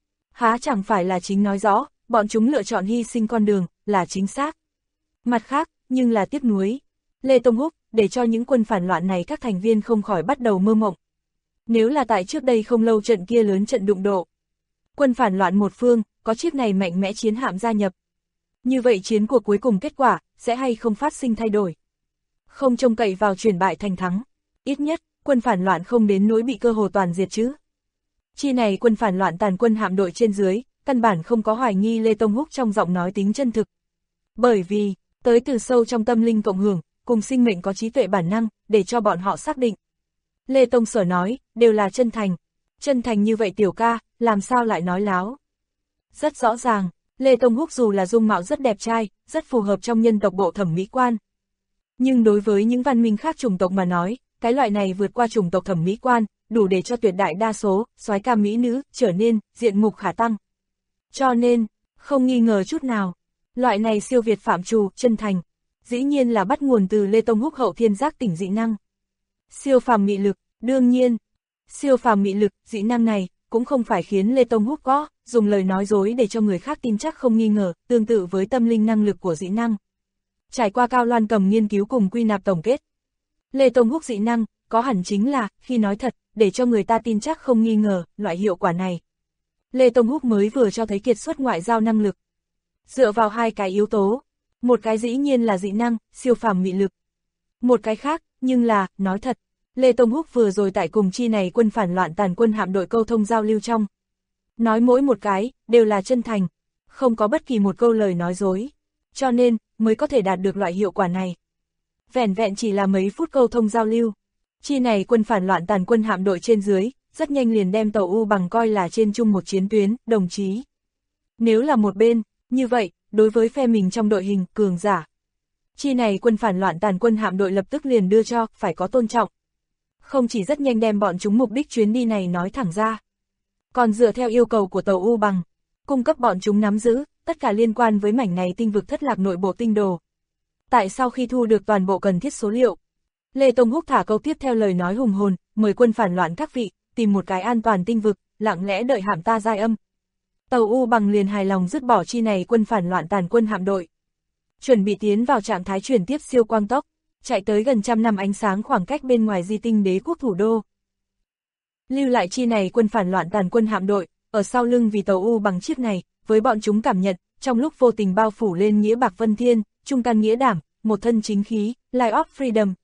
Há chẳng phải là chính nói rõ, bọn chúng lựa chọn hy sinh con đường, là chính xác. Mặt khác, nhưng là tiếc nuối. Lê Tông Húc, để cho những quân phản loạn này các thành viên không khỏi bắt đầu mơ mộng. Nếu là tại trước đây không lâu trận kia lớn trận đụng độ. Quân phản loạn một phương, có chiếc này mạnh mẽ chiến hạm gia nhập. Như vậy chiến cuộc cuối cùng kết quả, sẽ hay không phát sinh thay đổi. Không trông cậy vào chuyển bại thành thắng. Ít nhất, quân phản loạn không đến nỗi bị cơ hồ toàn diệt chứ. Chi này quân phản loạn tàn quân hạm đội trên dưới, căn bản không có hoài nghi Lê Tông Húc trong giọng nói tính chân thực. Bởi vì, tới từ sâu trong tâm linh cộng hưởng, cùng sinh mệnh có trí tuệ bản năng, để cho bọn họ xác định. Lê Tông Sở nói, đều là chân thành. Chân thành như vậy tiểu ca, làm sao lại nói láo. Rất rõ ràng, Lê Tông Húc dù là dung mạo rất đẹp trai, rất phù hợp trong nhân tộc bộ thẩm mỹ quan. Nhưng đối với những văn minh khác chủng tộc mà nói, cái loại này vượt qua chủng tộc thẩm mỹ quan, đủ để cho tuyệt đại đa số, soái ca mỹ nữ, trở nên, diện mục khả tăng. Cho nên, không nghi ngờ chút nào, loại này siêu việt phạm trù, chân thành, dĩ nhiên là bắt nguồn từ Lê Tông Húc hậu thiên giác tỉnh dị năng. Siêu phàm mị lực, đương nhiên, siêu phàm mị lực, dị năng này, cũng không phải khiến Lê Tông Húc có, dùng lời nói dối để cho người khác tin chắc không nghi ngờ, tương tự với tâm linh năng lực của dị năng. Trải qua Cao Loan Cầm nghiên cứu cùng quy nạp tổng kết. Lê Tông Húc dị năng, có hẳn chính là, khi nói thật, để cho người ta tin chắc không nghi ngờ, loại hiệu quả này. Lê Tông Húc mới vừa cho thấy kiệt xuất ngoại giao năng lực. Dựa vào hai cái yếu tố, một cái dĩ nhiên là dị năng, siêu phàm mị lực. Một cái khác, nhưng là, nói thật, Lê Tông Húc vừa rồi tại cùng chi này quân phản loạn tàn quân hạm đội câu thông giao lưu trong. Nói mỗi một cái, đều là chân thành, không có bất kỳ một câu lời nói dối. Cho nên, mới có thể đạt được loại hiệu quả này. Vẻn vẹn chỉ là mấy phút câu thông giao lưu. Chi này quân phản loạn tàn quân hạm đội trên dưới, rất nhanh liền đem tàu U Bằng coi là trên chung một chiến tuyến, đồng chí. Nếu là một bên, như vậy, đối với phe mình trong đội hình, cường giả. Chi này quân phản loạn tàn quân hạm đội lập tức liền đưa cho, phải có tôn trọng. Không chỉ rất nhanh đem bọn chúng mục đích chuyến đi này nói thẳng ra. Còn dựa theo yêu cầu của tàu U Bằng, cung cấp bọn chúng nắm giữ, tất cả liên quan với mảnh này tinh vực thất lạc nội bộ tinh đồ. Tại sau khi thu được toàn bộ cần thiết số liệu, Lê Tông Húc thả câu tiếp theo lời nói hùng hồn, mời quân phản loạn các vị, tìm một cái an toàn tinh vực, lặng lẽ đợi hạm ta giai âm. Tàu U Bằng liền hài lòng dứt bỏ chi này quân phản loạn tàn quân hạm đội. Chuẩn bị tiến vào trạng thái chuyển tiếp siêu quang tốc, chạy tới gần 100 năm ánh sáng khoảng cách bên ngoài di tinh đế quốc thủ đô. Lưu lại chi này quân phản loạn tàn quân hạm đội, ở sau lưng vì tàu U Bằng chiếc này, với bọn chúng cảm nhận, trong lúc vô tình bao phủ lên nghĩa bạc vân thiên, trung căn nghĩa đảm, một thân chính khí, Light of Freedom,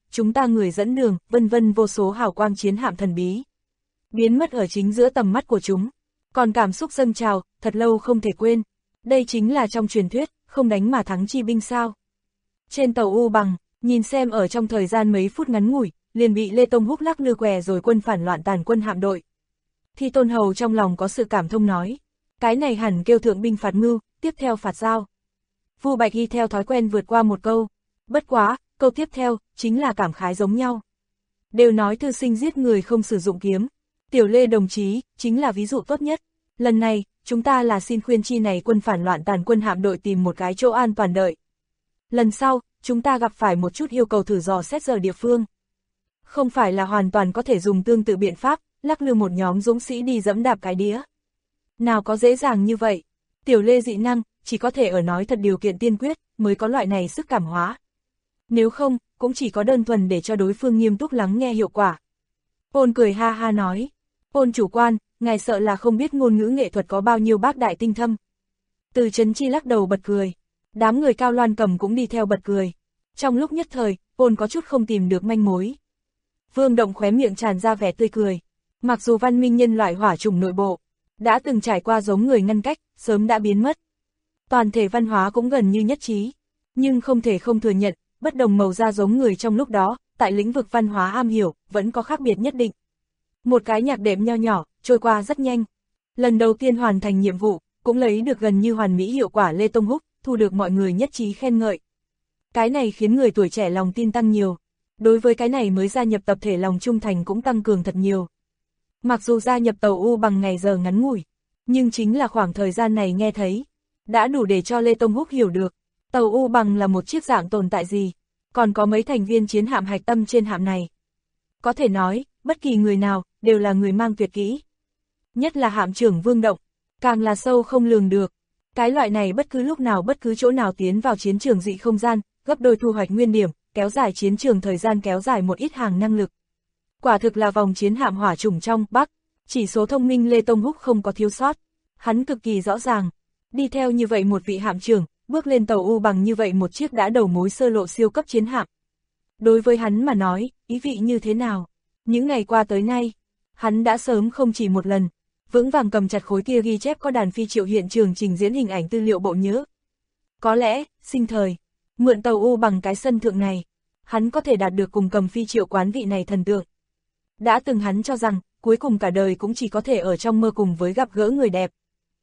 chúng ta người dẫn đường, vân vân vô số hào quang chiến hạm thần bí. Biến mất ở chính giữa tầm mắt của chúng. Còn cảm xúc dâng trào, thật lâu không thể quên. Đây chính là trong truyền thuyết, không đánh mà thắng chi binh sao. Trên tàu U Bằng, nhìn xem ở trong thời gian mấy phút ngắn ngủi, liền bị Lê Tông Húc lắc lư què rồi quân phản loạn tàn quân hạm đội. Thi Tôn Hầu trong lòng có sự cảm thông nói. Cái này hẳn kêu thượng binh phạt ngưu, tiếp theo phạt giao. Vu Bạch Hy theo thói quen vượt qua một câu. Bất quá, câu tiếp theo, chính là cảm khái giống nhau. Đều nói thư sinh giết người không sử dụng kiếm. Tiểu Lê đồng chí, chính là ví dụ tốt nhất. Lần này, chúng ta là xin khuyên chi này quân phản loạn tàn quân hạm đội tìm một cái chỗ an toàn đợi. Lần sau, chúng ta gặp phải một chút yêu cầu thử dò xét giờ địa phương. Không phải là hoàn toàn có thể dùng tương tự biện pháp, lắc lư một nhóm dũng sĩ đi dẫm đạp cái đĩa. Nào có dễ dàng như vậy. Tiểu Lê dị năng, chỉ có thể ở nói thật điều kiện tiên quyết, mới có loại này sức cảm hóa. Nếu không, cũng chỉ có đơn thuần để cho đối phương nghiêm túc lắng nghe hiệu quả. Ôn cười ha ha nói. Ôn chủ quan, ngài sợ là không biết ngôn ngữ nghệ thuật có bao nhiêu bác đại tinh thâm. Từ Trấn Chi lắc đầu bật cười. Đám người Cao Loan Cầm cũng đi theo bật cười. Trong lúc nhất thời, ôn có chút không tìm được manh mối. Vương Động khóe miệng tràn ra vẻ tươi cười. Mặc dù văn minh nhân loại hỏa chủng nội bộ đã từng trải qua giống người ngăn cách, sớm đã biến mất. Toàn thể văn hóa cũng gần như nhất trí. Nhưng không thể không thừa nhận, bất đồng màu da giống người trong lúc đó, tại lĩnh vực văn hóa am hiểu, vẫn có khác biệt nhất định. Một cái nhạc đệm nho nhỏ, trôi qua rất nhanh. Lần đầu tiên hoàn thành nhiệm vụ, cũng lấy được gần như hoàn mỹ hiệu quả. Lê Tông Húc, thu được mọi người nhất trí khen ngợi. Cái này khiến người tuổi trẻ lòng tin tăng nhiều. Đối với cái này mới gia nhập tập thể lòng trung thành cũng tăng cường thật nhiều. Mặc dù gia nhập tàu U Bằng ngày giờ ngắn ngủi, nhưng chính là khoảng thời gian này nghe thấy, đã đủ để cho Lê Tông Húc hiểu được, tàu U Bằng là một chiếc dạng tồn tại gì, còn có mấy thành viên chiến hạm hạch tâm trên hạm này. Có thể nói, bất kỳ người nào, đều là người mang tuyệt kỹ. Nhất là hạm trưởng Vương Động, càng là sâu không lường được. Cái loại này bất cứ lúc nào bất cứ chỗ nào tiến vào chiến trường dị không gian, gấp đôi thu hoạch nguyên điểm, kéo dài chiến trường thời gian, kéo dài một ít hàng năng lực. Quả thực là vòng chiến hạm hỏa chủng trong Bắc, chỉ số thông minh Lê Tông Húc không có thiếu sót. Hắn cực kỳ rõ ràng, đi theo như vậy một vị hạm trưởng, bước lên tàu U Bằng như vậy một chiếc đã đầu mối sơ lộ siêu cấp chiến hạm. Đối với hắn mà nói, ý vị như thế nào? Những ngày qua tới nay, hắn đã sớm không chỉ một lần, vững vàng cầm chặt khối kia ghi chép có đàn phi triệu hiện trường trình diễn hình ảnh tư liệu bộ nhớ. Có lẽ, sinh thời, mượn tàu U Bằng cái sân thượng này, hắn có thể đạt được cùng cầm phi triệu quán vị này thần tượng. Đã từng hắn cho rằng, cuối cùng cả đời cũng chỉ có thể ở trong mơ cùng với gặp gỡ người đẹp.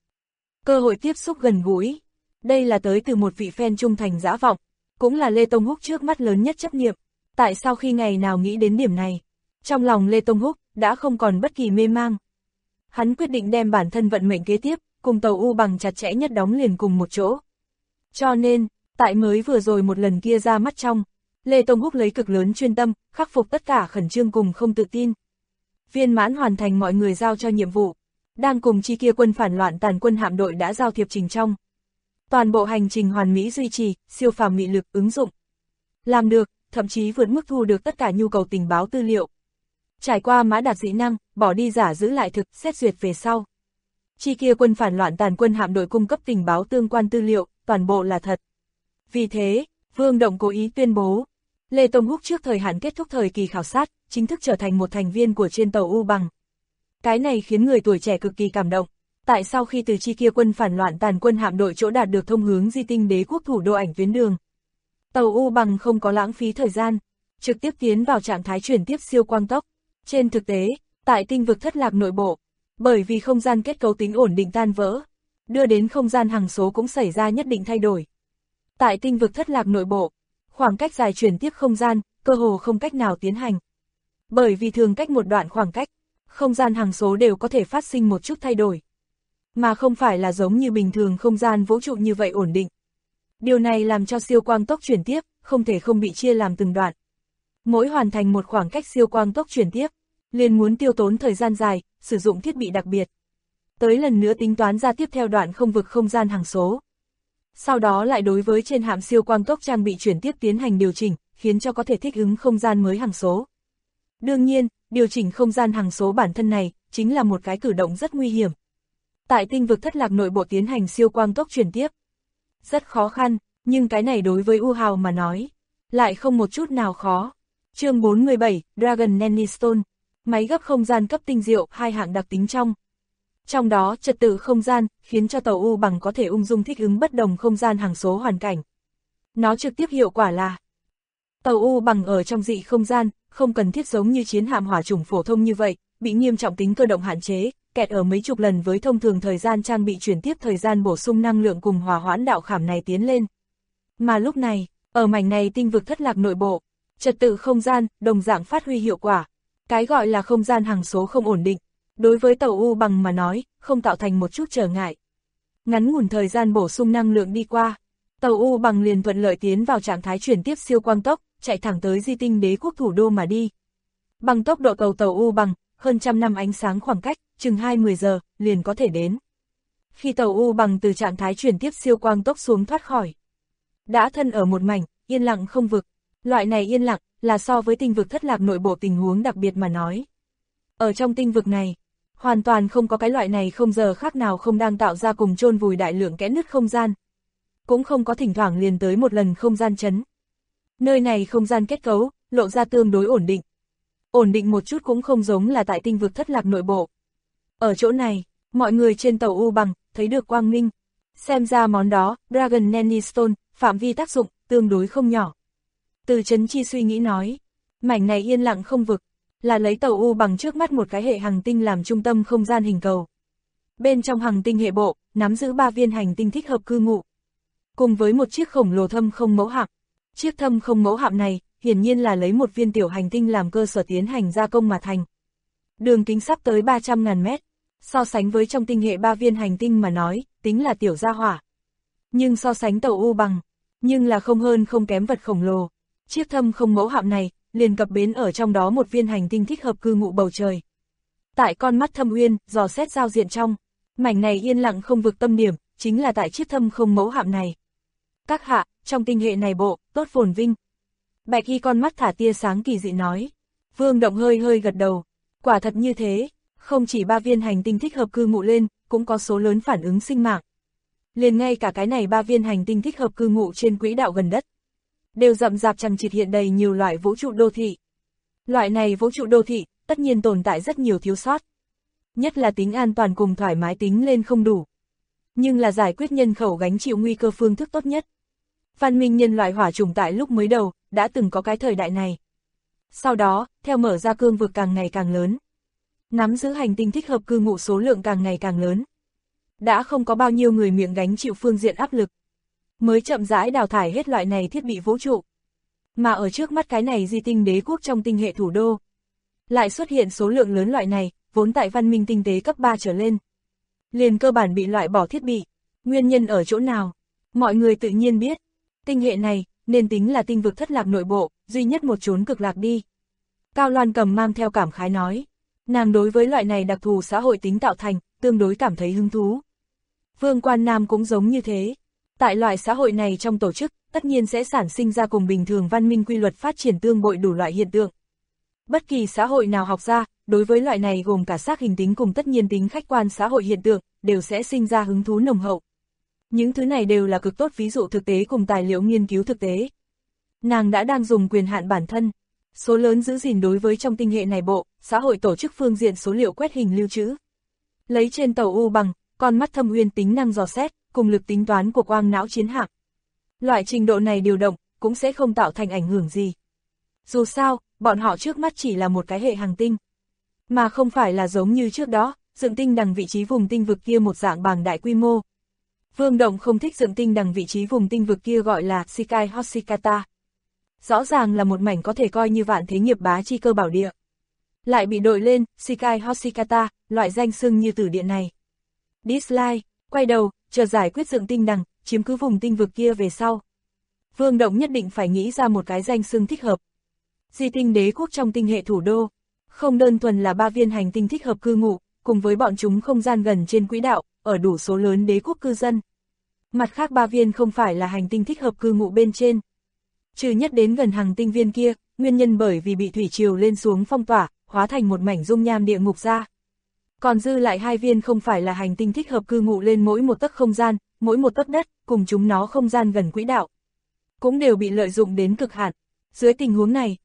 Cơ hội tiếp xúc gần gũi, đây là tới từ một vị fan trung thành dã vọng, cũng là Lê Tông Húc trước mắt lớn nhất chấp niệm. Tại sao khi ngày nào nghĩ đến điểm này, trong lòng Lê Tông Húc đã không còn bất kỳ mê mang. Hắn quyết định đem bản thân vận mệnh kế tiếp, cùng tàu U Bằng chặt chẽ nhất đóng liền cùng một chỗ. Cho nên, tại mới vừa rồi một lần kia ra mắt trong, Lê Tông Húc lấy cực lớn chuyên tâm, khắc phục tất cả khẩn trương cùng không tự tin. Viên mãn hoàn thành mọi người giao cho nhiệm vụ, đang cùng chi kia quân phản loạn tàn quân hạm đội đã giao thiệp trình trong. Toàn bộ hành trình hoàn mỹ duy trì, siêu phàm mị lực ứng dụng. Làm được, thậm chí vượt mức thu được tất cả nhu cầu tình báo tư liệu. Trải qua mã đạt dĩ năng, bỏ đi giả giữ lại thực, xét duyệt về sau. Chi kia quân phản loạn tàn quân hạm đội cung cấp tình báo tương quan tư liệu, toàn bộ là thật. Vì thế, Vương Động cố ý tuyên bố, Lê Tông Húc trước thời hạn kết thúc thời kỳ khảo sát, chính thức trở thành một thành viên của trên tàu U Bằng. Cái này khiến người tuổi trẻ cực kỳ cảm động. Tại sao khi từ chi kia quân phản loạn tàn quân hạm đội chỗ đạt được thông hướng Di Tinh Đế quốc thủ đô ảnh tuyến đường, tàu U Bằng không có lãng phí thời gian, trực tiếp tiến vào trạng thái chuyển tiếp siêu quang tốc. Trên thực tế, tại tinh vực thất lạc nội bộ, bởi vì không gian kết cấu tính ổn định tan vỡ, đưa đến không gian hằng số cũng xảy ra nhất định thay đổi. Tại tinh vực thất lạc nội bộ, khoảng cách dài chuyển tiếp không gian, cơ hồ không cách nào tiến hành. Bởi vì thường cách một đoạn khoảng cách, không gian hằng số đều có thể phát sinh một chút thay đổi. Mà không phải là giống như bình thường không gian vũ trụ như vậy ổn định. Điều này làm cho siêu quang tốc chuyển tiếp, không thể không bị chia làm từng đoạn. Mỗi hoàn thành một khoảng cách siêu quang tốc chuyển tiếp, liền muốn tiêu tốn thời gian dài, sử dụng thiết bị đặc biệt. Tới lần nữa tính toán ra tiếp theo đoạn không vực không gian hằng số. Sau đó lại đối với trên hạm siêu quang tốc trang bị chuyển tiếp tiến hành điều chỉnh, khiến cho có thể thích ứng không gian mới hằng số. Đương nhiên, điều chỉnh không gian hằng số bản thân này, chính là một cái cử động rất nguy hiểm. Tại tinh vực thất lạc nội bộ tiến hành siêu quang tốc chuyển tiếp. Rất khó khăn, nhưng cái này đối với U Hào mà nói, lại không một chút nào khó. Chương 47, Dragon Nanny Stone, máy gấp không gian cấp tinh diệu, 2 hạng đặc tính trong đó, trật tự không gian, khiến cho tàu U bằng có thể ung dung thích ứng bất đồng không gian hằng số hoàn cảnh. Nó trực tiếp hiệu quả là tàu U bằng ở trong dị không gian, không cần thiết giống như chiến hạm hỏa chủng phổ thông như vậy, bị nghiêm trọng tính cơ động hạn chế, kẹt ở mấy chục lần với thông thường thời gian trang bị chuyển tiếp thời gian bổ sung năng lượng cùng hòa hoãn đạo khảm này tiến lên. Mà lúc này, ở mảnh này tinh vực thất lạc nội bộ, trật tự không gian, đồng dạng phát huy hiệu quả. Cái gọi là không gian hằng số không ổn định, đối với tàu U bằng mà nói, không tạo thành một chút trở ngại. Ngắn ngủn thời gian bổ sung năng lượng đi qua, tàu U bằng liền thuận lợi tiến vào trạng thái chuyển tiếp siêu quang tốc, chạy thẳng tới di tinh đế quốc thủ đô mà đi. Bằng tốc độ tàu U bằng, hơn 100 năm ánh sáng khoảng cách, chừng 20 giờ, liền có thể đến. Khi tàu U bằng từ trạng thái chuyển tiếp siêu quang tốc xuống thoát khỏi, đã thân ở một mảnh, yên lặng không vực. Loại này yên lặng, là so với tinh vực thất lạc nội bộ tình huống đặc biệt mà nói. Ở trong tinh vực này, hoàn toàn không có cái loại này không giờ khác nào không đang tạo ra cùng chôn vùi đại lượng kẽ nứt không gian. Cũng không có thỉnh thoảng liền tới một lần không gian chấn. Nơi này không gian kết cấu, lộ ra tương đối ổn định. Ổn định một chút cũng không giống là tại tinh vực thất lạc nội bộ. Ở chỗ này, mọi người trên tàu U bằng, thấy được quang minh. Xem ra món đó, Dragon Nanny Stone, phạm vi tác dụng, tương đối không nhỏ. Từ Trấn Chi suy nghĩ nói, mảnh này yên lặng không vực, là lấy tàu U bằng trước mắt một cái hệ hành tinh làm trung tâm không gian hình cầu. Bên trong hành tinh hệ bộ, nắm giữ 3 viên hành tinh thích hợp cư ngụ. Cùng với một chiếc khổng lồ thâm không mẫu hạm. Chiếc thâm không mẫu hạm này, hiển nhiên là lấy một viên tiểu hành tinh làm cơ sở tiến hành gia công mà thành. Đường kính sắp tới 300.000 mét, so sánh với trong tinh hệ 3 viên hành tinh mà nói, tính là tiểu gia hỏa. Nhưng so sánh tàu U bằng, nhưng là không hơn không kém vật khổng lồ. Chiếc thâm không mẫu hạm này, liền cập bến ở trong đó một viên hành tinh thích hợp cư ngụ bầu trời. Tại con mắt thâm uyên, dò xét giao diện trong, mảnh này yên lặng không vực tâm điểm, chính là tại chiếc thâm không mẫu hạm này. Các hạ, trong tinh hệ này bộ, tốt phồn vinh. Bạch Y con mắt thả tia sáng kỳ dị nói. Vương Động hơi gật đầu. Quả thật như thế, không chỉ 3 viên hành tinh thích hợp cư ngụ lên, cũng có số lớn phản ứng sinh mạng. Liền ngay cả cái này 3 viên hành tinh thích hợp cư ngụ trên quỹ đạo gần đất, đều rậm rạp chằng chịt hiện đầy nhiều loại vũ trụ đô thị. Loại này vũ trụ đô thị, tất nhiên tồn tại rất nhiều thiếu sót. Nhất là tính an toàn cùng thoải mái tính lên không đủ. Nhưng là giải quyết nhân khẩu gánh chịu nguy cơ phương thức tốt nhất. Văn minh nhân loại hỏa chủng tại lúc mới đầu, đã từng có cái thời đại này. Sau đó, theo mở ra cương vực càng ngày càng lớn, nắm giữ hành tinh thích hợp cư ngụ số lượng càng ngày càng lớn. Đã không có bao nhiêu người miệng gánh chịu phương diện áp lực, mới chậm rãi đào thải hết loại này thiết bị vũ trụ. Mà ở trước mắt cái này di tinh đế quốc trong tinh hệ thủ đô, lại xuất hiện số lượng lớn loại này, vốn tại văn minh tinh tế cấp 3 trở lên. Liền cơ bản bị loại bỏ thiết bị. Nguyên nhân ở chỗ nào? Mọi người tự nhiên biết. Tinh hệ này, nên tính là tinh vực thất lạc nội bộ, duy nhất một chốn cực lạc đi. Cao Loan Cầm mang theo cảm khái nói. Nàng đối với loại này đặc thù xã hội tính tạo thành, tương đối cảm thấy hứng thú. Vương Quan Nam cũng giống như thế. Tại loại xã hội này trong tổ chức, tất nhiên sẽ sản sinh ra cùng bình thường văn minh quy luật phát triển tương bội đủ loại hiện tượng. Bất kỳ xã hội nào học ra, đối với loại này gồm cả xác hình tính cùng tất nhiên tính khách quan xã hội hiện tượng, đều sẽ sinh ra hứng thú nồng hậu. Những thứ này đều là cực tốt ví dụ thực tế cùng tài liệu nghiên cứu thực tế. Nàng đã đang dùng quyền hạn bản thân, số lớn giữ gìn đối với trong tinh hệ này bộ, xã hội tổ chức phương diện số liệu quét hình lưu trữ. Lấy trên tàu U bằng, con mắt thâm uyên tính năng dò xét, cùng lực tính toán của quang não chiến hạm. Loại trình độ này điều động, cũng sẽ không tạo thành ảnh hưởng gì. Dù sao, bọn họ trước mắt chỉ là một cái hệ hành tinh, mà không phải là giống như trước đó, dựng tinh đằng vị trí vùng tinh vực kia một dạng bàng đại quy mô. Vương Động không thích dựng tinh đằng vị trí vùng tinh vực kia gọi là Shikai Hoshikata. Rõ ràng là một mảnh có thể coi như vạn thế nghiệp bá chi cơ bảo địa. Lại bị đội lên, Shikai Hoshikata, loại danh xưng như tử địa này. Dislike, quay đầu, chờ giải quyết dựng tinh đằng, chiếm cứ vùng tinh vực kia về sau. Vương Động nhất định phải nghĩ ra một cái danh xưng thích hợp. Di tinh đế quốc trong tinh hệ thủ đô, không đơn thuần là 3 viên hành tinh thích hợp cư ngụ, cùng với bọn chúng không gian gần trên quỹ đạo, ở đủ số lớn đế quốc cư dân. Mặt khác 3 viên không phải là hành tinh thích hợp cư ngụ bên trên. Trừ nhất đến gần hành tinh viên kia, nguyên nhân bởi vì bị thủy triều lên xuống phong tỏa, hóa thành một mảnh dung nham địa ngục ra. Còn dư lại 2 viên không phải là hành tinh thích hợp cư ngụ lên mỗi một tấc không gian, mỗi một tấc đất, cùng chúng nó không gian gần quỹ đạo. Cũng đều bị lợi dụng đến cực hạn. Dưới tình huống này,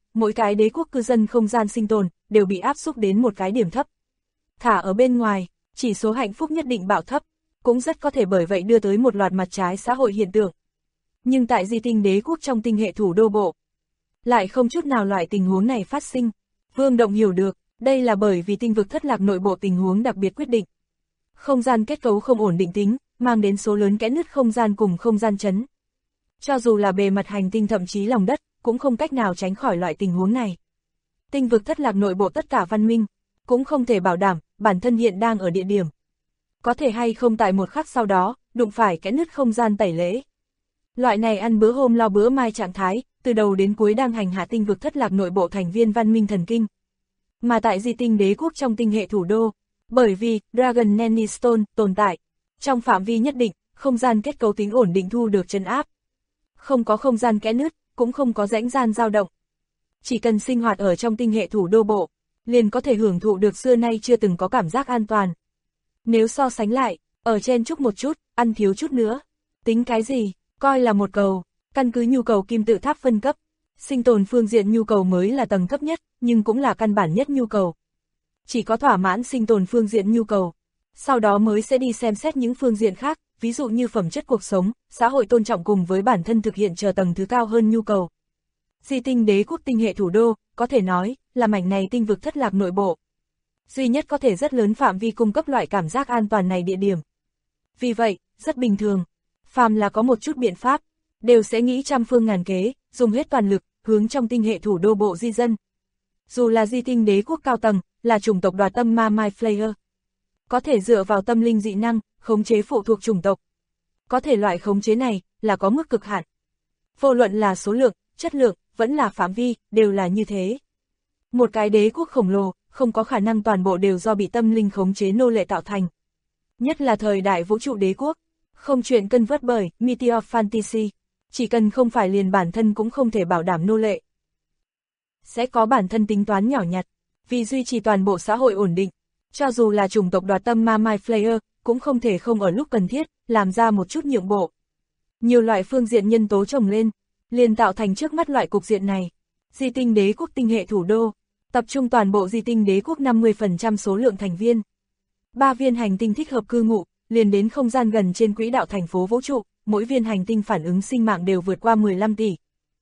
mỗi cái đế quốc cư dân không gian sinh tồn, đều bị áp xúc đến một cái điểm thấp. Thả ở bên ngoài, chỉ số hạnh phúc nhất định bạo thấp, cũng rất có thể bởi vậy đưa tới một loạt mặt trái xã hội hiện tượng. Nhưng tại di tinh đế quốc trong tinh hệ thủ đô bộ, lại không chút nào loại tình huống này phát sinh. Vương Động hiểu được, đây là bởi vì tinh vực thất lạc nội bộ tình huống đặc biệt quyết định. Không gian kết cấu không ổn định tính, mang đến số lớn kẽ nứt không gian cùng không gian chấn. Cho dù là bề mặt hành tinh thậm chí lòng đất, cũng không cách nào tránh khỏi loại tình huống này. Tinh vực thất lạc nội bộ tất cả văn minh, cũng không thể bảo đảm bản thân hiện đang ở địa điểm. Có thể hay không tại một khắc sau đó, đụng phải kẽ nứt không gian tẩy lễ. Loại này ăn bữa hôm lo bữa mai trạng thái, từ đầu đến cuối đang hành hạ tinh vực thất lạc nội bộ thành viên văn minh thần kinh. Mà tại di tinh đế quốc trong tinh hệ thủ đô, bởi vì Dragon Nanny Stone tồn tại, trong phạm vi nhất định, không gian kết cấu tính ổn định thu được trấn áp. Không có không gian kẽ nứt, cũng không có rãnh gian dao động. Chỉ cần sinh hoạt ở trong tinh hệ thủ đô bộ, liền có thể hưởng thụ được xưa nay chưa từng có cảm giác an toàn. Nếu so sánh lại, ở trên chút một chút, ăn thiếu chút nữa. Tính cái gì, coi là một cầu, căn cứ nhu cầu kim tự tháp phân cấp. Sinh tồn phương diện nhu cầu mới là tầng thấp nhất, nhưng cũng là căn bản nhất nhu cầu. Chỉ có thỏa mãn sinh tồn phương diện nhu cầu, sau đó mới sẽ đi xem xét những phương diện khác, ví dụ như phẩm chất cuộc sống, xã hội tôn trọng cùng với bản thân thực hiện chờ tầng thứ cao hơn nhu cầu. Di tinh đế quốc tinh hệ thủ đô, có thể nói, là mảnh này tinh vực thất lạc nội bộ. Duy nhất có thể rất lớn phạm vi cung cấp loại cảm giác an toàn này địa điểm. Vì vậy, rất bình thường, phàm là có một chút biện pháp, đều sẽ nghĩ trăm phương ngàn kế, dùng hết toàn lực, hướng trong tinh hệ thủ đô bộ di dân. Dù là di tinh đế quốc cao tầng, là chủng tộc đoạt tâm ma Mind Flayer, có thể dựa vào tâm linh dị năng, khống chế phụ thuộc chủng tộc. Có thể loại khống chế này, là có mức cực hạn. Vô luận là số lượng, chất lượng, vẫn là phạm vi, đều là như thế. Một cái đế quốc khổng lồ, không có khả năng toàn bộ đều do bị tâm linh khống chế nô lệ tạo thành. Nhất là thời đại vũ trụ đế quốc, không chuyện cân vớt bởi Meteor Fantasy, chỉ cần không phải liền bản thân cũng không thể bảo đảm nô lệ. Sẽ có bản thân tính toán nhỏ nhặt, vì duy trì toàn bộ xã hội ổn định, cho dù là chủng tộc đoạt tâm ma Mind Flayer, cũng không thể không ở lúc cần thiết, làm ra một chút nhượng bộ. Nhiều loại phương diện nhân tố chồng lên, liền tạo thành trước mắt loại cục diện này. Di tinh đế quốc tinh hệ thủ đô, tập trung toàn bộ di tinh đế quốc 50% số lượng thành viên. 3 viên hành tinh thích hợp cư ngụ, liền đến không gian gần trên quỹ đạo thành phố vũ trụ, mỗi viên hành tinh phản ứng sinh mạng đều vượt qua 15 tỷ.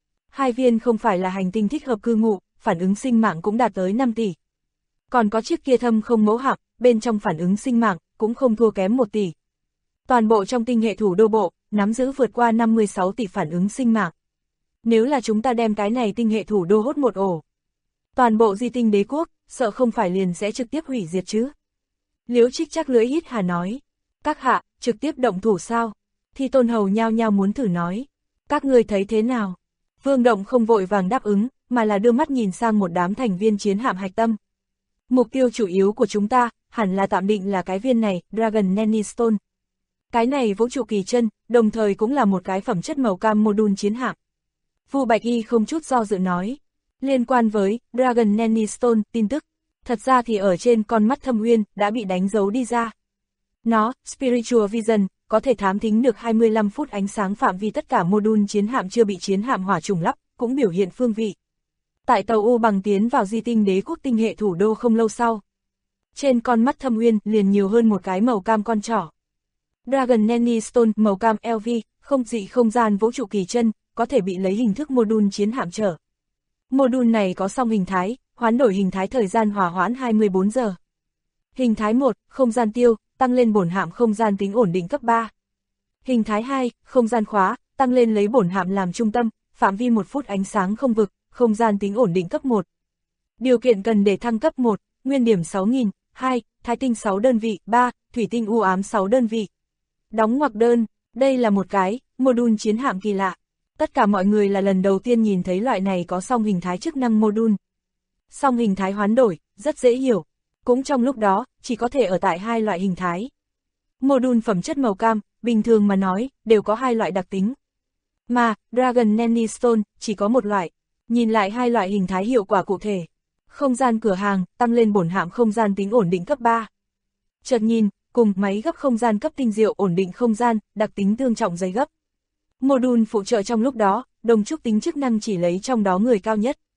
2 viên không phải là hành tinh thích hợp cư ngụ, phản ứng sinh mạng cũng đạt tới 5 tỷ. Còn có chiếc kia thâm không mẫu hạm, bên trong phản ứng sinh mạng, cũng không thua kém 1 tỷ. Toàn bộ trong tinh hệ thủ đô bộ, nắm giữ vượt qua 56 tỷ phản ứng sinh mạng. Nếu là chúng ta đem cái này tinh hệ thủ đô hốt một ổ, toàn bộ di tinh đế quốc, sợ không phải liền sẽ trực tiếp hủy diệt chứ. Liễu Trích chắc lưỡi hít hà nói, các hạ, trực tiếp động thủ sao? Thi Tôn Hầu nhao nhao muốn thử nói, các ngươi thấy thế nào? Vương Động không vội vàng đáp ứng, mà là đưa mắt nhìn sang một đám thành viên chiến hạm hạch tâm. Mục tiêu chủ yếu của chúng ta, hẳn là tạm định là cái viên này, Dragon Nanny Stone. Cái này vũ trụ kỳ chân, đồng thời cũng là một cái phẩm chất màu cam module chiến hạm. Vu Bạch Y không chút do dự nói, liên quan với Dragon Nanny Stone tin tức, thật ra thì ở trên con mắt Thâm Uyên đã bị đánh dấu đi ra. Nó, Spiritual Vision, có thể thám thính được 25 phút ánh sáng phạm vi tất cả module chiến hạm chưa bị chiến hạm hỏa trùng lắp, cũng biểu hiện phương vị. Tại tàu U bằng tiến vào di tinh đế quốc tinh hệ thủ đô không lâu sau, trên con mắt Thâm Uyên liền nhiều hơn một cái màu cam con trỏ. Dragon Nanny Stone màu cam LV, không dị không gian vũ trụ kỳ chân, có thể bị lấy hình thức module chiến hạm trở. Module này có song hình thái, hoán đổi hình thái thời gian hòa hoãn 24 giờ. Hình thái 1, không gian tiêu, tăng lên bổn hạm không gian tính ổn định cấp 3. Hình thái 2, không gian khóa, tăng lên lấy bổn hạm làm trung tâm, phạm vi 1 phút ánh sáng không vực, không gian tính ổn định cấp 1. Điều kiện cần để thăng cấp 1, nguyên điểm 6.000, 2, thái tinh 6 đơn vị, 3, thủy tinh u ám 6 đơn vị. Đóng ngoặc đơn, đây là một cái module chiến hạm kỳ lạ. Tất cả mọi người là lần đầu tiên nhìn thấy loại này có song hình thái chức năng module. Song hình thái hoán đổi, rất dễ hiểu. Cũng trong lúc đó, chỉ có thể ở tại 2 loại hình thái. Module phẩm chất màu cam, bình thường mà nói, đều có 2 loại đặc tính. Mà, Dragon Nanny Stone, chỉ có 1 loại. Nhìn lại 2 loại hình thái hiệu quả cụ thể. Không gian cửa hàng, tăng lên bổn hạm không gian tính ổn định cấp 3. Chợt nhìn, cùng máy gấp không gian cấp tinh diệu ổn định không gian, đặc tính tương trọng giấy gấp. Module phụ trợ trong lúc đó, đồng trúc tính chức năng chỉ lấy trong đó người cao nhất.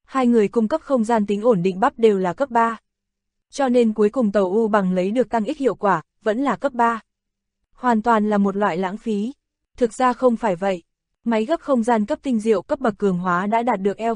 Hai người cung cấp không gian tính ổn định bắp đều là cấp 3. Cho nên cuối cùng tàu U bằng lấy được tăng ích hiệu quả, vẫn là cấp 3. Hoàn toàn là một loại lãng phí. Thực ra không phải vậy. Máy gấp không gian cấp tinh diệu cấp bậc cường hóa đã đạt được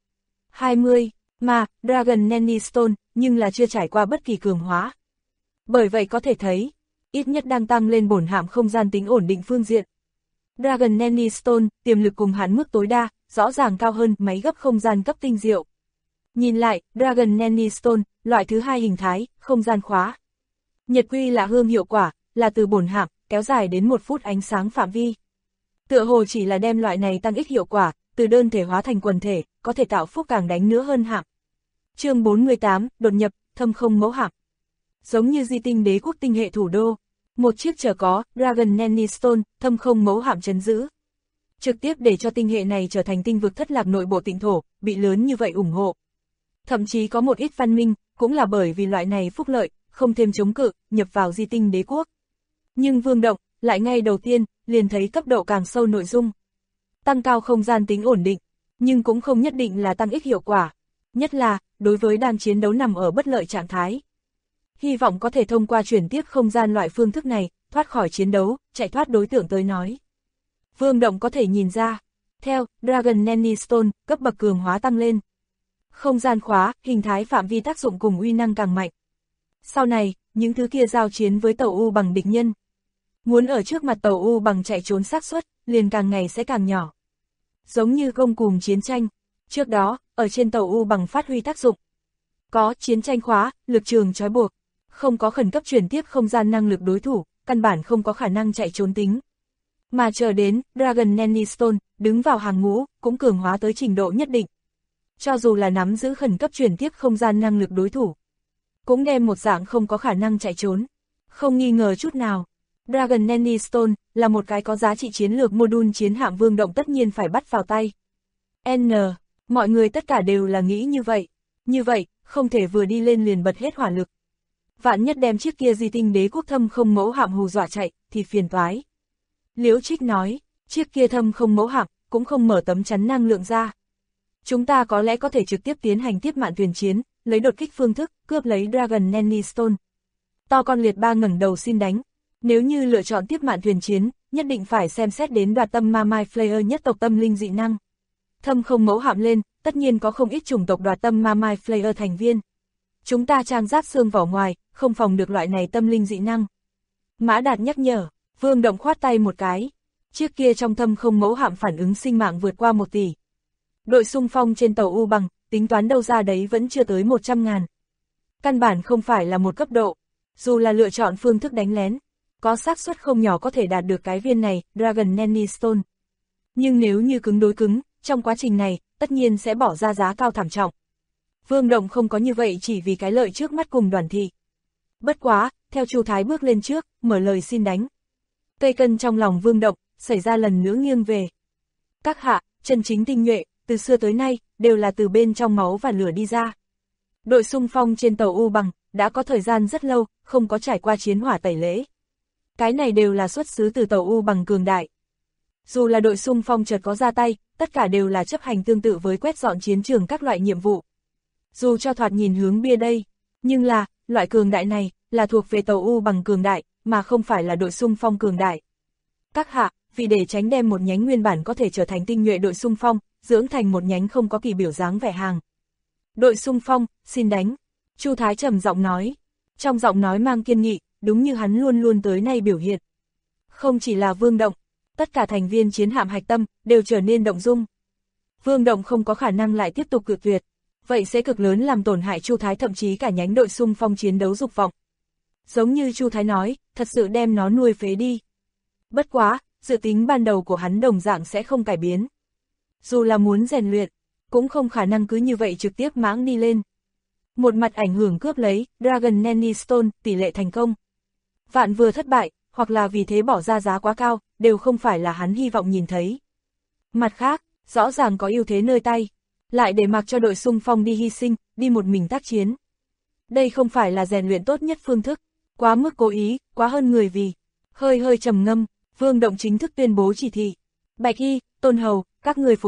LV20, mà Dragon Nanny Stone nhưng là chưa trải qua bất kỳ cường hóa. Bởi vậy có thể thấy, ít nhất đang tăng lên bổn hạm không gian tính ổn định phương diện. Dragon Nanny Stone, tiềm lực cùng hạn mức tối đa, rõ ràng cao hơn máy gấp không gian cấp tinh diệu. Nhìn lại, Dragon Nanny Stone, loại thứ hai hình thái, không gian khóa. Nhật quy là hương hiệu quả, là từ bổn hạm, kéo dài đến 1 phút ánh sáng phạm vi. Tựa hồ chỉ là đem loại này tăng ích hiệu quả, từ đơn thể hóa thành quần thể, có thể tạo phúc càng đánh nữa hơn hạm. Chương 48, đột nhập, thâm không mẫu hạm. Giống như di tinh đế quốc tinh hệ thủ đô, một chiếc chở có Dragon Nanny Stone, thâm không mẫu hạm trấn giữ. Trực tiếp để cho tinh hệ này trở thành tinh vực thất lạc nội bộ tịnh thổ, bị lớn như vậy ủng hộ. Thậm chí có một ít văn minh, cũng là bởi vì loại này phúc lợi, không thêm chống cự, nhập vào di tinh đế quốc. Nhưng Vương Động, lại ngay đầu tiên, liền thấy cấp độ càng sâu nội dung. Tăng cao không gian tính ổn định, nhưng cũng không nhất định là tăng ích hiệu quả. Nhất là, đối với đang chiến đấu nằm ở bất lợi trạng thái. Hy vọng có thể thông qua chuyển tiếp không gian loại phương thức này, thoát khỏi chiến đấu, chạy thoát đối tượng tới nói. Vương Động có thể nhìn ra, theo Dragon Nanny Stone, cấp bậc cường hóa tăng lên. Không gian khóa, hình thái phạm vi tác dụng cùng uy năng càng mạnh. Sau này, những thứ kia giao chiến với tàu U bằng địch nhân. Muốn ở trước mặt tàu U bằng chạy trốn xác suất, liền càng ngày sẽ càng nhỏ. Giống như công cùng chiến tranh, trước đó, ở trên tàu U bằng phát huy tác dụng. Có chiến tranh khóa, lực trường trói buộc, không có khẩn cấp chuyển tiếp không gian năng lực đối thủ, căn bản không có khả năng chạy trốn tính. Mà chờ đến, Dragon Nanny Stone, đứng vào hàng ngũ, cũng cường hóa tới trình độ nhất định. Cho dù là nắm giữ khẩn cấp chuyển tiếp không gian năng lực đối thủ, cũng đem một dạng không có khả năng chạy trốn. Không nghi ngờ chút nào, Dragon Nanny Stone là một cái có giá trị chiến lược module chiến hạm Vương Động tất nhiên phải bắt vào tay. Mọi người tất cả đều là nghĩ như vậy. Như vậy, không thể vừa đi lên liền bật hết hỏa lực. Vạn nhất đem chiếc kia di tinh đế quốc thâm không mẫu hạm hù dọa chạy, thì phiền toái. Liễu Trích nói, chiếc kia thâm không mẫu hạm, cũng không mở tấm chắn năng lượng ra. Chúng ta có lẽ có thể trực tiếp tiến hành tiếp mạn thuyền chiến, lấy đột kích phương thức, cướp lấy Dragon Nanny Stone. To con liệt ba ngẩng đầu xin đánh. Nếu như lựa chọn tiếp mạn thuyền chiến, nhất định phải xem xét đến đoạt tâm Ma Mai Flayer nhất tộc tâm linh dị năng. Thâm không mẫu hạm lên, tất nhiên có không ít chủng tộc đoạt tâm Ma Mai Flayer thành viên. Chúng ta trang giáp xương vỏ ngoài, không phòng được loại này tâm linh dị năng. Mã Đạt nhắc nhở, Vương Động khoát tay một cái. Chiếc kia trong thâm không mẫu hạm phản ứng sinh mạng vượt qua 1 tỷ. Đội xung phong trên tàu U bằng, tính toán đâu ra đấy vẫn chưa tới 100.000. Căn bản không phải là một cấp độ. Dù là lựa chọn phương thức đánh lén, có xác suất không nhỏ có thể đạt được cái viên này, Dragon Nanny Stone. Nhưng nếu như cứng đối cứng, trong quá trình này, tất nhiên sẽ bỏ ra giá cao thảm trọng. Vương Động không có như vậy chỉ vì cái lợi trước mắt cùng Đoàn Thị. Bất quá, theo Chu Thái bước lên trước, mở lời xin đánh. Cây cân trong lòng Vương Động, xảy ra lần nữa nghiêng về. Các hạ, chân chính tinh nhuệ, từ xưa tới nay, đều là từ bên trong máu và lửa đi ra. Đội xung phong trên tàu U bằng, đã có thời gian rất lâu, không có trải qua chiến hỏa tẩy lễ. Cái này đều là xuất xứ từ tàu U bằng cường đại. Dù là đội xung phong chợt có ra tay, tất cả đều là chấp hành tương tự với quét dọn chiến trường các loại nhiệm vụ. Dù cho thoạt nhìn hướng bia đây, nhưng là, loại cường đại này, là thuộc về tàu U bằng cường đại, mà không phải là đội xung phong cường đại. Các hạ, vì để tránh đem một nhánh nguyên bản có thể trở thành tinh nhuệ đội xung phong, dưỡng thành một nhánh không có kỳ biểu dáng vẻ hàng. Đội xung phong, xin đánh. Chu Thái trầm giọng nói. Trong giọng nói mang kiên nghị, đúng như hắn luôn luôn tới nay biểu hiện. Không chỉ là Vương Động, tất cả thành viên chiến hạm hạch tâm, đều trở nên động dung. Vương Động không có khả năng lại tiếp tục cự tuyệt, vậy sẽ cực lớn làm tổn hại Chu Thái thậm chí cả nhánh đội xung phong chiến đấu dục vọng. Giống như Chu Thái nói, thật sự đem nó nuôi phế đi. Bất quá, dự tính ban đầu của hắn đồng dạng sẽ không cải biến. Dù là muốn rèn luyện, cũng không khả năng cứ như vậy trực tiếp mãng đi lên. Một mặt ảnh hưởng cướp lấy, Dragon Nanny Stone, tỷ lệ thành công. Vạn vừa thất bại, hoặc là vì thế bỏ ra giá quá cao, đều không phải là hắn hy vọng nhìn thấy. Mặt khác, rõ ràng có ưu thế nơi tay, lại để mặc cho đội xung phong đi hy sinh, đi một mình tác chiến. Đây không phải là rèn luyện tốt nhất phương thức, quá mức cố ý, quá hơn người vì. Hơi trầm ngâm, Vương Động chính thức tuyên bố chỉ thị. Bạch Y, Tôn Hầu, các người phối hợp,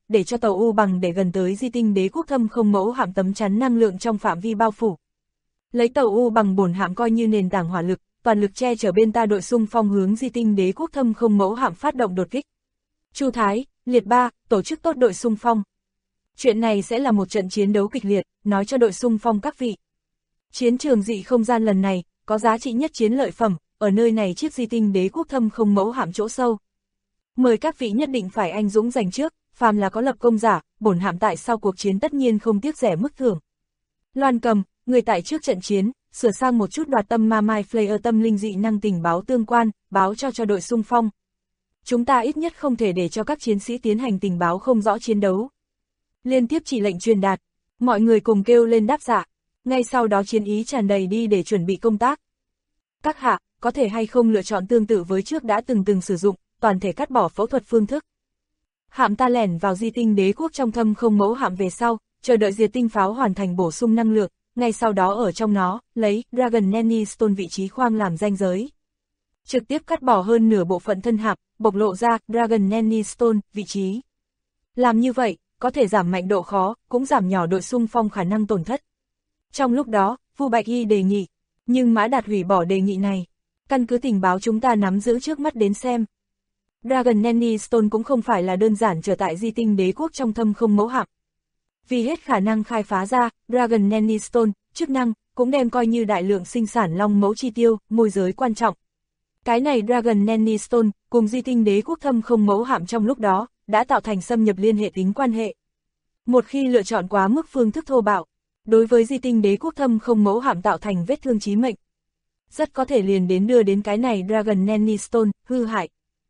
để cho tàu U bằng để gần tới di tinh đế quốc thâm không mẫu hạm tấm chắn năng lượng trong phạm vi bao phủ. Lấy tàu U bằng bổn hạm coi như nền tảng hỏa lực, toàn lực che chở bên ta đội xung phong hướng di tinh đế quốc thâm không mẫu hạm phát động đột kích. Chu Thái, Liệt Ba, tổ chức tốt đội xung phong. Chuyện này sẽ là một trận chiến đấu kịch liệt, nói cho đội xung phong các vị. Chiến trường dị không gian lần này, có giá trị nhất chiến lợi phẩm, ở nơi này chiếc di tinh đế quốc thâm không mẫu hạm chỗ sâu. Mời các vị nhất định phải anh dũng giành trước, phàm là có lập công giả, bổn hạm tại sau cuộc chiến tất nhiên không tiếc rẻ mức thưởng. Loan Cầm, người tại trước trận chiến, sửa sang một chút đoạt tâm ma mai Flayer tâm linh dị năng tình báo tương quan, báo cho đội xung phong. Chúng ta ít nhất không thể để cho các chiến sĩ tiến hành tình báo không rõ chiến đấu. Liên tiếp chỉ lệnh truyền đạt, mọi người cùng kêu lên đáp dạ, ngay sau đó chiến ý tràn đầy đi để chuẩn bị công tác. Các hạ, có thể hay không lựa chọn tương tự với trước đã từng sử dụng, toàn thể cắt bỏ phẫu thuật phương thức. Hạm ta lẻn vào di tinh đế quốc trong thâm không mẫu hạm về sau, chờ đợi diệt tinh pháo hoàn thành bổ sung năng lượng, ngay sau đó ở trong nó, lấy Dragon Nanny Stone vị trí khoang làm ranh giới. Trực tiếp cắt bỏ hơn nửa bộ phận thân hạm, bộc lộ ra Dragon Nanny Stone vị trí. Làm như vậy, có thể giảm mạnh độ khó, cũng giảm nhỏ đội xung phong khả năng tổn thất. Trong lúc đó, Vu Bạch Y đề nghị, nhưng Mã Đạt hủy bỏ đề nghị này. Căn cứ tình báo chúng ta nắm giữ trước mắt đến xem. Dragon Nanny Stone cũng không phải là đơn giản trở tại di tinh đế quốc trong thâm không mẫu hạm. Vì hết khả năng khai phá ra, Dragon Nanny Stone, chức năng, cũng đem coi như đại lượng sinh sản long mẫu chi tiêu, môi giới quan trọng. Cái này Dragon Nanny Stone, cùng di tinh đế quốc thâm không mẫu hạm trong lúc đó, đã tạo thành xâm nhập liên hệ tính quan hệ. Một khi lựa chọn quá mức phương thức thô bạo, đối với di tinh đế quốc thâm không mẫu hạm tạo thành vết thương chí mệnh, rất có thể liền đến đưa đến cái này Dragon Nanny Stone, hư hại.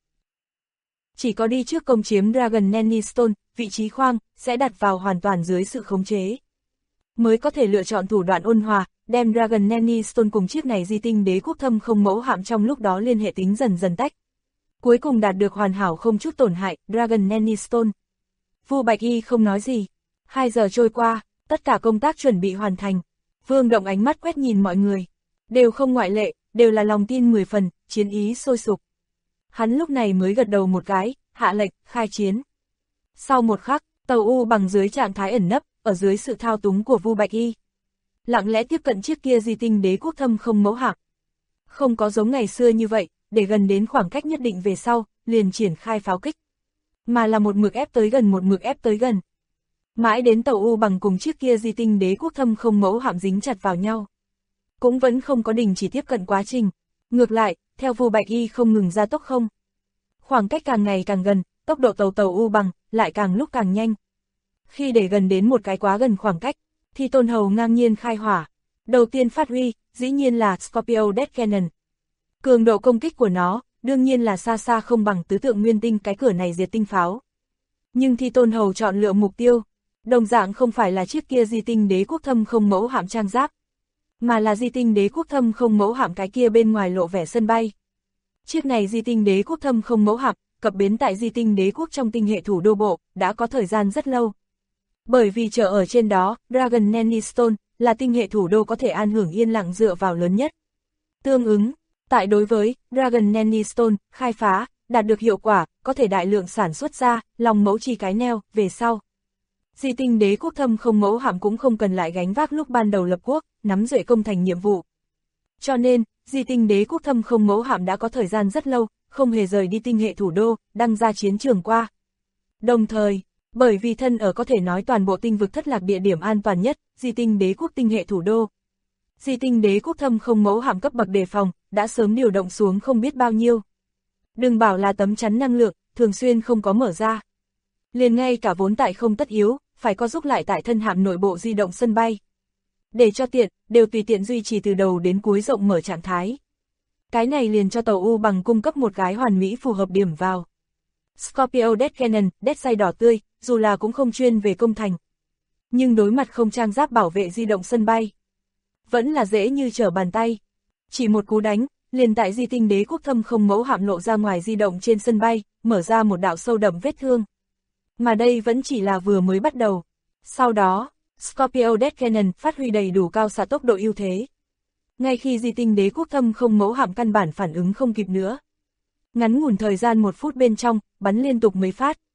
Chỉ có đi trước công chiếm Dragon Nanny Stone, vị trí khoang, sẽ đặt vào hoàn toàn dưới sự khống chế. Mới có thể lựa chọn thủ đoạn ôn hòa, đem Dragon Nanny Stone cùng chiếc này di tinh đế quốc thâm không mẫu hạm trong lúc đó liên hệ tính dần dần tách. Cuối cùng đạt được hoàn hảo không chút tổn hại, Dragon Nanny Stone. Vu Bạch Y không nói gì. 2 giờ trôi qua, tất cả công tác chuẩn bị hoàn thành. Vương Động ánh mắt quét nhìn mọi người. Đều không ngoại lệ, đều là lòng tin 10 phần, chiến ý sôi sục. Hắn lúc này mới gật đầu một cái, hạ lệnh, khai chiến. Sau một khắc, tàu U bằng dưới trạng thái ẩn nấp, ở dưới sự thao túng của Vu Bạch Y. Lặng lẽ tiếp cận chiếc kia di tinh đế quốc thâm không mẫu hạm. Không có giống ngày xưa như vậy, để gần đến khoảng cách nhất định về sau, liền triển khai pháo kích. Mà là một mực ép tới gần một mực ép tới gần. Mãi đến tàu U bằng cùng chiếc kia di tinh đế quốc thâm không mẫu hạm dính chặt vào nhau. Cũng vẫn không có đình chỉ tiếp cận quá trình. Ngược lại, theo Vu Bạch Y không ngừng ra tốc không. Khoảng cách càng ngày càng gần, tốc độ tàu U bằng lại càng lúc càng nhanh. Khi để gần đến một cái quá gần khoảng cách, thì Tôn Hầu ngang nhiên khai hỏa. Đầu tiên phát huy, dĩ nhiên là Scorpio Death Cannon. Cường độ công kích của nó, đương nhiên là xa xa không bằng tứ tượng nguyên tinh cái cửa này diệt tinh pháo. Nhưng thì Tôn Hầu chọn lựa mục tiêu, đồng dạng không phải là chiếc kia di tinh đế quốc thâm không mẫu hạm trang giáp, mà là di tinh đế quốc thâm không mẫu hạm cái kia bên ngoài lộ vẻ sân bay. Chiếc này di tinh đế quốc thâm không mẫu hạm, cập bến tại di tinh đế quốc trong tinh hệ thủ đô bộ, đã có thời gian rất lâu. Bởi vì chờ ở trên đó, Dragon Nanny Stone, là tinh hệ thủ đô có thể an hưởng yên lặng dựa vào lớn nhất. Tương ứng, tại đối với Dragon Nanny Stone, khai phá, đạt được hiệu quả, có thể đại lượng sản xuất ra, lòng mẫu chi cái neo, về sau. Di tinh đế quốc thâm không mẫu hạm cũng không cần lại gánh vác lúc ban đầu lập quốc, nắm duệ công thành nhiệm vụ. Cho nên, di tinh đế quốc thâm không mẫu hạm đã có thời gian rất lâu, không hề rời đi tinh hệ thủ đô, đăng ra chiến trường qua. Đồng thời, bởi vì thân ở có thể nói toàn bộ tinh vực thất lạc địa điểm an toàn nhất, di tinh đế quốc tinh hệ thủ đô. Di tinh đế quốc thâm không mẫu hạm cấp bậc đề phòng, đã sớm điều động xuống không biết bao nhiêu. Đừng bảo là tấm chắn năng lượng, thường xuyên không có mở ra. Liền ngay cả vốn tại không tất yếu, phải có giúp lại tại thân hạm nội bộ di động sân bay. Để cho tiện, đều tùy tiện duy trì từ đầu đến cuối rộng mở trạng thái. Cái này liền cho tàu U bằng cung cấp một cái hoàn mỹ phù hợp điểm vào. Scorpio Death Cannon, Death Say đỏ tươi, dù là cũng không chuyên về công thành. Nhưng đối mặt không trang giáp bảo vệ di động sân bay, vẫn là dễ như trở bàn tay. Chỉ một cú đánh, liền tại di tinh đế quốc thâm không mẫu hạm lộ ra ngoài di động trên sân bay, mở ra một đạo sâu đậm vết thương. Mà đây vẫn chỉ là vừa mới bắt đầu. Sau đó, Scorpio Death Cannon phát huy đầy đủ cao xạ tốc độ ưu thế. Ngay khi di tinh đế quốc thâm không mẫu hạm căn bản phản ứng không kịp nữa. Ngắn ngủn thời gian 1 phút bên trong, bắn liên tục mấy phát.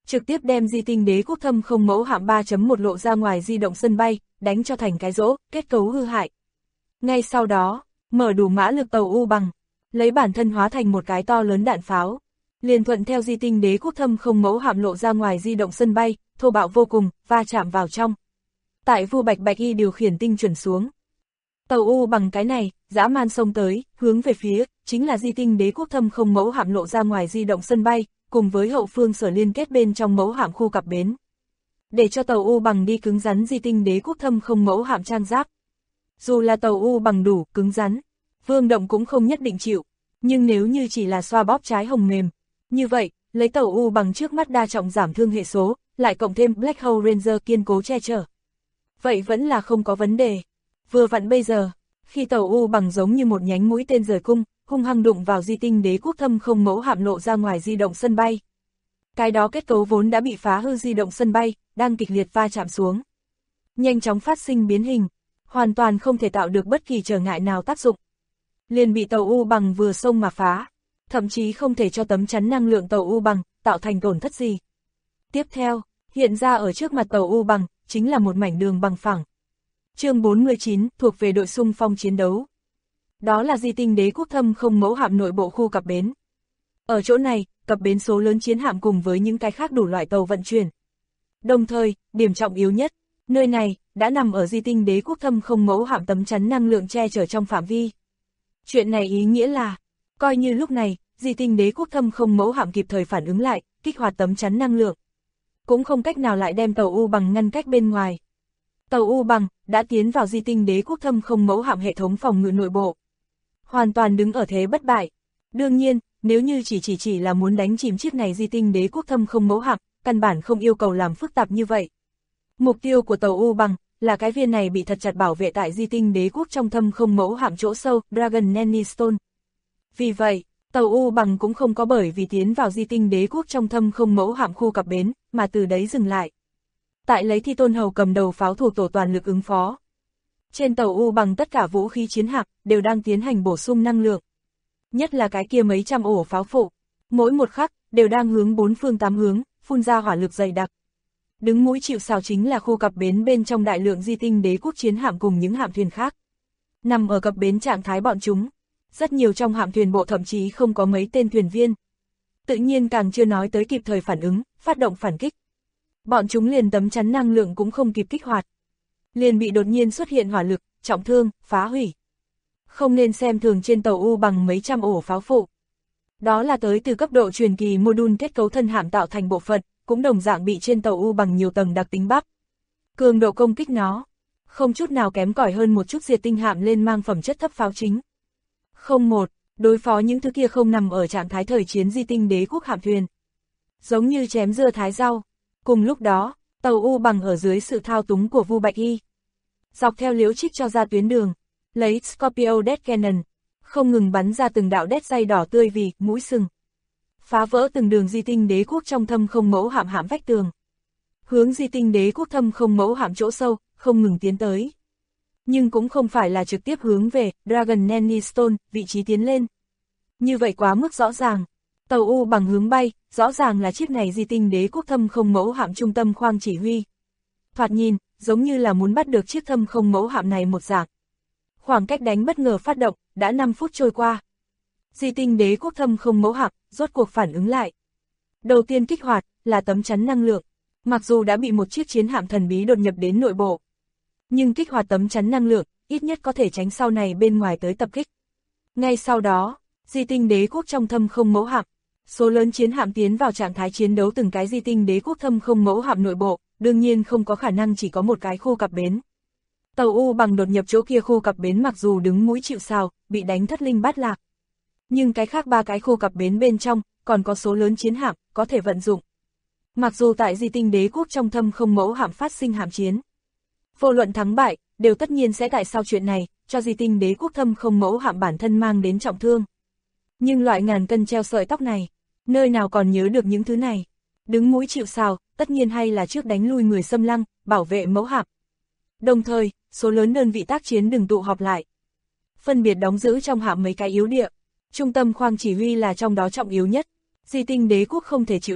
trực tiếp đem di tinh đế quốc thâm không mẫu hạm 3.1 lộ ra ngoài di động sân bay, đánh cho thành cái rỗ, kết cấu hư hại. Ngay sau đó, mở đủ mã lực tàu U bằng, lấy bản thân hóa thành một cái to lớn đạn pháo, liền thuận theo di tinh đế quốc thâm không mẫu hạm lộ ra ngoài di động sân bay, thô bạo vô cùng, va chạm vào trong. Tại Vu Bạch Bạch Y điều khiển tinh chuẩn xuống. Tàu U bằng cái này, dã man xông tới, hướng về phía, chính là di tinh đế quốc thâm không mẫu hạm lộ ra ngoài di động sân bay, cùng với hậu phương sở liên kết bên trong mẫu hạm khu cặp bến. Để cho tàu U bằng đi cứng rắn di tinh đế quốc thâm không mẫu hạm trang giáp. Dù là tàu U bằng đủ, cứng rắn, Vương Động cũng không nhất định chịu, nhưng nếu như chỉ là xoa bóp trái hồng mềm, như vậy, lấy tàu U bằng trước mắt đa trọng giảm thương hệ số, lại cộng thêm Black Hole Ranger kiên cố che chở. Vậy vẫn là không có vấn đề. Vừa vặn bây giờ, khi tàu U bằng giống như một nhánh mũi tên rời cung, hung hăng đụng vào di tinh đế quốc thâm không mẫu hạm lộ ra ngoài di động sân bay. Cái đó kết cấu vốn đã bị phá hư di động sân bay, đang kịch liệt va chạm xuống. Nhanh chóng phát sinh biến hình, hoàn toàn không thể tạo được bất kỳ trở ngại nào tác dụng. Liền bị tàu U bằng vừa xông mà phá, thậm chí không thể cho tấm chắn năng lượng tàu U bằng tạo thành tổn thất gì. Tiếp theo, hiện ra ở trước mặt tàu U bằng, chính là một mảnh đường bằng phẳng. Chương 49 thuộc về đội xung phong chiến đấu. Đó là di tinh đế quốc thâm không mẫu hạm nội bộ khu cập bến. Ở chỗ này, cập bến số lớn chiến hạm cùng với những cái khác đủ loại tàu vận chuyển. Đồng thời, điểm trọng yếu nhất, nơi này đã nằm ở di tinh đế quốc thâm không mẫu hạm tấm chắn năng lượng che chở trong phạm vi. Chuyện này ý nghĩa là, coi như lúc này, di tinh đế quốc thâm không mẫu hạm kịp thời phản ứng lại, kích hoạt tấm chắn năng lượng, cũng không cách nào lại đem tàu U bằng ngăn cách bên ngoài. Tàu U bằng đã tiến vào di tinh đế quốc thâm không mẫu hạm hệ thống phòng ngự nội bộ, hoàn toàn đứng ở thế bất bại. Đương nhiên, nếu như chỉ là muốn đánh chìm chiếc này di tinh đế quốc thâm không mẫu hạm, căn bản không yêu cầu làm phức tạp như vậy. Mục tiêu của tàu U bằng là cái viên này bị thật chặt bảo vệ tại di tinh đế quốc trong thâm không mẫu hạm chỗ sâu, Dragon Nanny Stone. Vì vậy, tàu U bằng cũng không có bởi vì tiến vào di tinh đế quốc trong thâm không mẫu hạm khu cập bến, mà từ đấy dừng lại. Tại lấy Thi Tôn Hầu cầm đầu pháo thủ tổ toàn lực ứng phó. Trên tàu U bằng tất cả vũ khí chiến hạm đều đang tiến hành bổ sung năng lượng. Nhất là cái kia mấy trăm ổ pháo phụ, mỗi một khắc đều đang hướng bốn phương tám hướng, phun ra hỏa lực dày đặc. Đứng mũi chịu sào chính là khu cập bến bên trong đại lượng di tinh đế quốc chiến hạm cùng những hạm thuyền khác. Nằm ở cập bến trạng thái bọn chúng, rất nhiều trong hạm thuyền bộ thậm chí không có mấy tên thuyền viên. Tự nhiên càng chưa nói tới kịp thời phản ứng, phát động phản kích. Bọn chúng liền tấm chắn năng lượng cũng không kịp kích hoạt, liền bị đột nhiên xuất hiện hỏa lực, trọng thương, phá hủy. Không nên xem thường trên tàu U bằng mấy trăm ổ pháo phụ. Đó là tới từ cấp độ truyền kỳ module kết cấu thân hạm tạo thành bộ phận, cũng đồng dạng bị trên tàu U bằng nhiều tầng đặc tính bắp. Cường độ công kích nó không chút nào kém cỏi hơn một chút diệt tinh hạm lên mang phẩm chất thấp pháo chính. Không một, đối phó những thứ kia không nằm ở trạng thái thời chiến di tinh đế quốc hạm thuyền. Giống như chém dưa thái rau. Cùng lúc đó, tàu U bằng ở dưới sự thao túng của Vu Bạch Y, dọc theo Liễu Trích cho ra tuyến đường, lấy Scorpio Death Cannon, không ngừng bắn ra từng đạo đét dây đỏ tươi vì mũi sừng, phá vỡ từng đường di tinh đế quốc trong thâm không mẫu hạm hạm vách tường, hướng di tinh đế quốc thâm không mẫu hạm chỗ sâu, không ngừng tiến tới. Nhưng cũng không phải là trực tiếp hướng về Dragon Nanny Stone, vị trí tiến lên. Như vậy quá mức rõ ràng. Tàu U bằng hướng bay, rõ ràng là chiếc này di tinh đế quốc thâm không mẫu hạm trung tâm khoang chỉ huy. Thoạt nhìn, giống như là muốn bắt được chiếc thâm không mẫu hạm này một dạng. Khoảng cách đánh bất ngờ phát động, đã 5 phút trôi qua. Di tinh đế quốc thâm không mẫu hạm, rốt cuộc phản ứng lại. Đầu tiên kích hoạt, là tấm chắn năng lượng. Mặc dù đã bị một chiếc chiến hạm thần bí đột nhập đến nội bộ, nhưng kích hoạt tấm chắn năng lượng, ít nhất có thể tránh sau này bên ngoài tới tập kích. Ngay sau đó, di tinh đế quốc trong thâm không mẫu hạm, số lớn chiến hạm tiến vào trạng thái chiến đấu từng cái di tinh đế quốc thâm không mẫu hạm nội bộ, đương nhiên không có khả năng chỉ có một cái khu cập bến. Tàu U bằng đột nhập chỗ kia khu cập bến mặc dù đứng mũi chịu sào, bị đánh thất linh bát lạc. Nhưng cái khác 3 cái khu cập bến bên trong, còn có số lớn chiến hạm, có thể vận dụng. Mặc dù tại di tinh đế quốc trong thâm không mẫu hạm phát sinh hạm chiến, vô luận thắng bại, đều tất nhiên sẽ tại sau chuyện này, cho di tinh đế quốc thâm không mẫu hạm bản thân mang đến trọng thương. Nhưng loại ngàn cân treo sợi tóc này, nơi nào còn nhớ được những thứ này. Đứng mũi chịu sào, tất nhiên hay là trước đánh lui người xâm lăng, bảo vệ mẫu hạm. Đồng thời, số lớn đơn vị tác chiến đừng tụ họp lại, phân biệt đóng giữ trong hạm mấy cái yếu địa. Trung tâm khoang chỉ huy là trong đó trọng yếu nhất. Di tinh đế quốc không thể chịu đựng,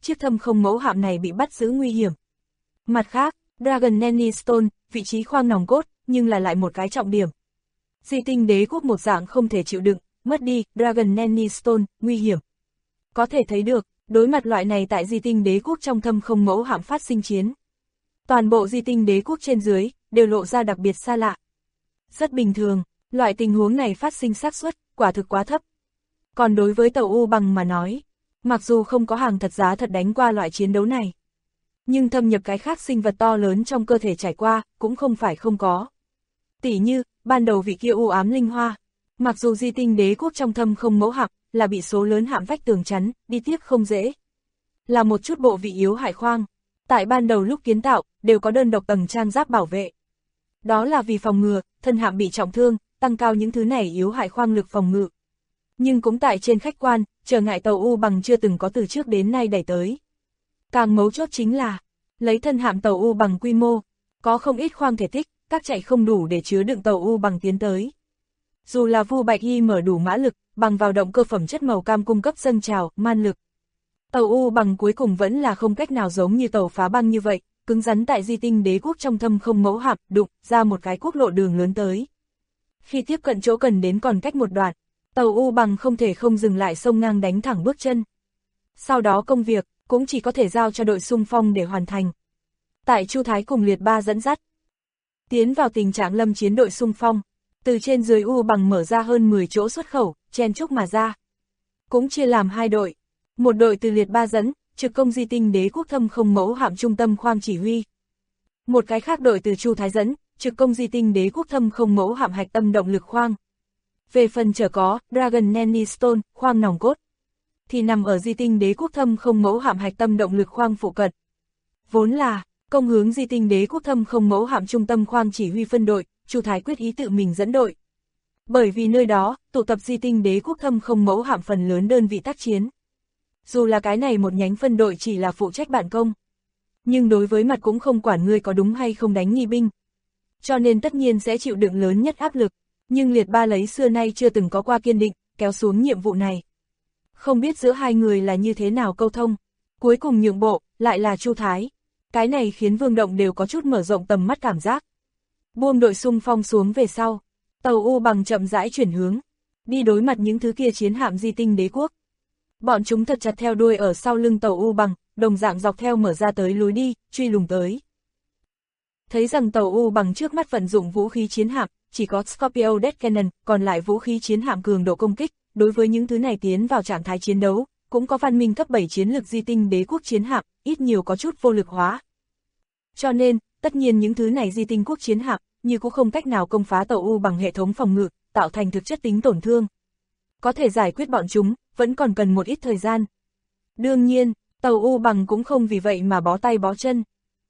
chiếc thâm không mẫu hạm này bị bắt giữ nguy hiểm. Mặt khác, Dragon Nanny Stone, vị trí khoang nòng cốt, nhưng là lại một cái trọng điểm. Di tinh đế quốc một dạng không thể chịu đựng, mất đi, Dragon Nanny Stone, nguy hiểm. Có thể thấy được, đối mặt loại này tại di tinh đế quốc trong thâm không mẫu hạm phát sinh chiến. Toàn bộ di tinh đế quốc trên dưới, đều lộ ra đặc biệt xa lạ. Rất bình thường, loại tình huống này phát sinh xác suất, quả thực quá thấp. Còn đối với tàu U Bằng mà nói, mặc dù không có hàng thật giá thật đánh qua loại chiến đấu này, nhưng thâm nhập cái khác sinh vật to lớn trong cơ thể trải qua, cũng không phải không có. Tỉ như, ban đầu vị kia u ám linh hoa, mặc dù di tinh đế quốc trong thâm không mẫu hạm, là bị số lớn hạm vách tường chắn, đi tiếp không dễ. Là một chút bộ vị yếu hại khoang, tại ban đầu lúc kiến tạo, đều có đơn độc tầng trang giáp bảo vệ. Đó là vì phòng ngừa, thân hạm bị trọng thương, tăng cao những thứ này yếu hại khoang lực phòng ngự. Nhưng cũng tại trên khách quan, trở ngại tàu U Bằng chưa từng có từ trước đến nay đẩy tới. Càng mấu chốt chính là, lấy thân hạm tàu U Bằng quy mô, có không ít khoang thể tích, các chạy không đủ để chứa đựng tàu U Bằng tiến tới. Dù là Vu Bạch Y mở đủ mã lực, bằng vào động cơ phẩm chất màu cam cung cấp dâng trào, man lực. Tàu U Bằng cuối cùng vẫn là không cách nào giống như tàu phá băng như vậy, cứng rắn tại di tinh đế quốc trong thâm không mẫu hạm, đụng ra một cái quốc lộ đường lớn tới. Khi tiếp cận chỗ cần đến còn cách một đoạn, tàu U Bằng không thể không dừng lại xông ngang đánh thẳng bước chân. Sau đó công việc, cũng chỉ có thể giao cho đội xung phong để hoàn thành. Tại Chu Thái cùng Liệt Ba dẫn dắt, tiến vào tình trạng lâm chiến đội xung phong, từ trên dưới U Bằng mở ra hơn 10 chỗ xuất khẩu, chen chúc mà ra. Cũng chia làm hai đội, một đội từ Liệt Ba dẫn, trực công di tinh đế quốc thâm không mẫu hạm trung tâm khoang chỉ huy. Một cái khác đội từ Chu Thái dẫn, trực công di tinh đế quốc thâm không mẫu hạm hạch tâm động lực khoang. Về phần chở có, Dragon Nanny Stone, khoang nòng cốt, thì nằm ở di tinh đế quốc thâm không mẫu hạm hạch tâm động lực khoang phụ cận. Vốn là, công hướng di tinh đế quốc thâm không mẫu hạm trung tâm khoang chỉ huy phân đội, Chu Thái quyết ý tự mình dẫn đội. Bởi vì nơi đó, tụ tập di tinh đế quốc thâm không mẫu hạm phần lớn đơn vị tác chiến. Dù là cái này một nhánh phân đội chỉ là phụ trách bản công, nhưng đối với mặt cũng không quản ngươi có đúng hay không đánh nghi binh. Cho nên tất nhiên sẽ chịu đựng lớn nhất áp lực, nhưng Liệt Ba lấy xưa nay chưa từng có qua kiên định, kéo xuống nhiệm vụ này. Không biết giữa hai người là như thế nào câu thông, cuối cùng nhượng bộ, lại là Chu Thái. Cái này khiến Vương Động đều có chút mở rộng tầm mắt cảm giác. Buông đội xung phong xuống về sau, tàu U Bằng chậm rãi chuyển hướng, đi đối mặt những thứ kia chiến hạm di tinh đế quốc. Bọn chúng thật chặt theo đuôi ở sau lưng tàu U Bằng, đồng dạng dọc theo mở ra tới lối đi, truy lùng tới. Thấy rằng tàu U Bằng trước mắt vận dụng vũ khí chiến hạm, chỉ có Scorpio Death Cannon, còn lại vũ khí chiến hạm cường độ công kích, đối với những thứ này tiến vào trạng thái chiến đấu, cũng có văn minh cấp 7 chiến lược di tinh đế quốc chiến hạm, ít nhiều có chút vô lực hóa. Cho nên, tất nhiên những thứ này di tinh quốc chiến hạm, như cũng không cách nào công phá tàu U Bằng hệ thống phòng ngự, tạo thành thực chất tính tổn thương. Có thể giải quyết bọn chúng, vẫn còn cần một ít thời gian. Đương nhiên, tàu U Bằng cũng không vì vậy mà bó tay bó chân.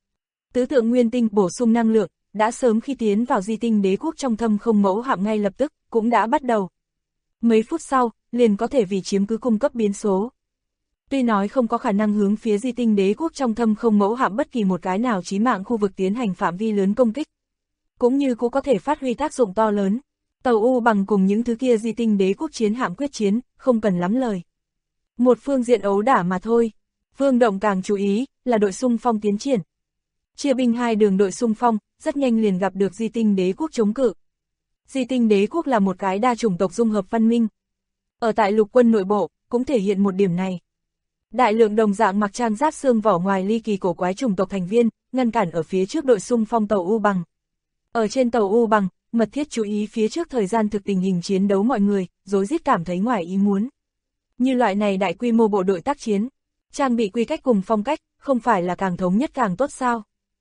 Tứ tượng nguyên tinh bổ sung năng lượng, đã sớm khi tiến vào di tinh đế quốc trong thâm không mẫu hạm ngay lập tức, cũng đã bắt đầu. Mấy phút sau, liền có thể vì chiếm cứ cung cấp biến số. Tuy nói không có khả năng hướng phía di tinh đế quốc trong thâm không mẫu hạm bất kỳ một cái nào chí mạng khu vực tiến hành phạm vi lớn công kích, cũng như cũng có thể phát huy tác dụng to lớn. Tàu U Bằng cùng những thứ kia di tinh đế quốc chiến hạm quyết chiến, không cần lắm lời. Một phương diện ấu đả mà thôi. Vương Động càng chú ý, là đội xung phong tiến triển. Chia binh hai đường đội xung phong, rất nhanh liền gặp được di tinh đế quốc chống cự. Di tinh đế quốc là một cái đa chủng tộc dung hợp văn minh. Ở tại lục quân nội bộ, cũng thể hiện một điểm này. Đại lượng đồng dạng mặc trang giáp xương vỏ ngoài ly kỳ cổ quái chủng tộc thành viên, ngăn cản ở phía trước đội xung phong tàu U Bằng. Ở trên tàu U Bằng, mật thiết chú ý phía trước thời gian thực tình hình chiến đấu mọi người, rối rít cảm thấy ngoài ý muốn. Như loại này đại quy mô bộ đội tác chiến, trang bị quy cách cùng phong cách, không phải là càng thống nhất càng tốt sao?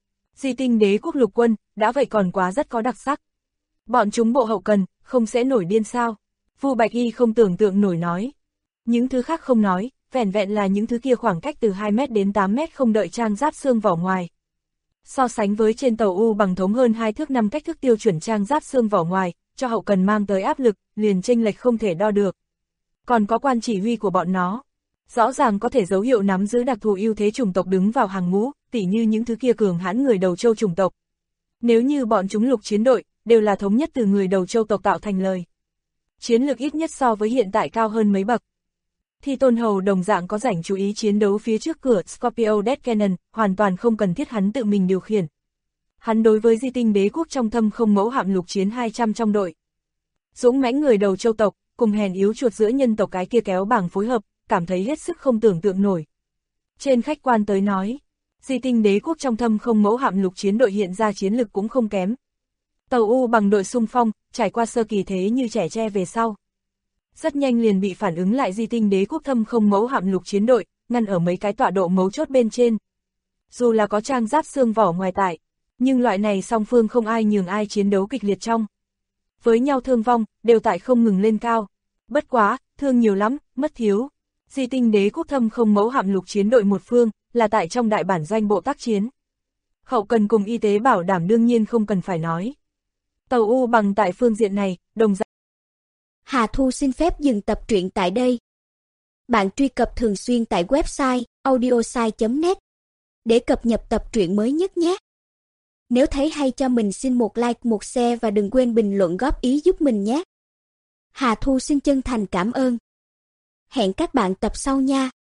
Di tinh đế quốc lục quân, đã vậy còn quá rất có đặc sắc. Bọn chúng bộ hậu cần, không sẽ nổi điên sao? Vu Bạch Y không tưởng tượng nổi nói. Những thứ khác không nói, vẻn vẹn là những thứ kia khoảng cách từ 2 mét đến 8 mét không đợi trang giáp xương vỏ ngoài. So sánh với trên tàu U Bằng thống hơn 2 thước 5 cách thức tiêu chuẩn trang giáp xương vỏ ngoài, cho hậu cần mang tới áp lực, liền chênh lệch không thể đo được. Còn có quan chỉ huy của bọn nó, rõ ràng có thể dấu hiệu nắm giữ đặc thù ưu thế chủng tộc đứng vào hàng ngũ, tỉ như những thứ kia cường hãn người đầu châu chủng tộc. Nếu như bọn chúng lục chiến đội, đều là thống nhất từ người đầu châu tộc tạo thành lời. Chiến lược ít nhất so với hiện tại cao hơn mấy bậc. Thì Tôn Hầu đồng dạng có rảnh chú ý chiến đấu phía trước cửa Scorpio Death Cannon, hoàn toàn không cần thiết hắn tự mình điều khiển. Hắn đối với Di Tinh Đế quốc trong thâm không mẫu hạm lục chiến 200 trong đội. Dũng mãnh người đầu châu tộc, cùng hèn yếu chuột giữa nhân tộc cái kia kéo bảng phối hợp, cảm thấy hết sức không tưởng tượng nổi. Trên khách quan tới nói, Di Tinh Đế quốc trong thâm không mẫu hạm lục chiến đội hiện ra chiến lực cũng không kém. Tàu U bằng đội xung phong, trải qua sơ kỳ thế như trẻ tre về sau. Rất nhanh liền bị phản ứng lại Di Tinh Đế quốc thâm không mẫu hạm lục chiến đội, ngăn ở mấy cái tọa độ mấu chốt bên trên. Dù là có trang giáp xương vỏ ngoài tại, nhưng loại này song phương không ai nhường ai chiến đấu kịch liệt trong. Với nhau thương vong, đều tại không ngừng lên cao. Bất quá, thương nhiều lắm, mất thiếu. Di Tinh Đế quốc thâm không mẫu hạm lục chiến đội một phương, là tại trong đại bản doanh bộ tác chiến. Hậu cần cùng y tế bảo đảm đương nhiên không cần phải nói. Tàu U bằng tại phương diện này, đồng dạng. Hà Thu xin phép dừng tập truyện tại đây. Bạn truy cập thường xuyên tại website audiosai.net để cập nhật tập truyện mới nhất nhé. Nếu thấy hay cho mình xin một like, một share và đừng quên bình luận góp ý giúp mình nhé. Hà Thu xin chân thành cảm ơn. Hẹn các bạn tập sau nha.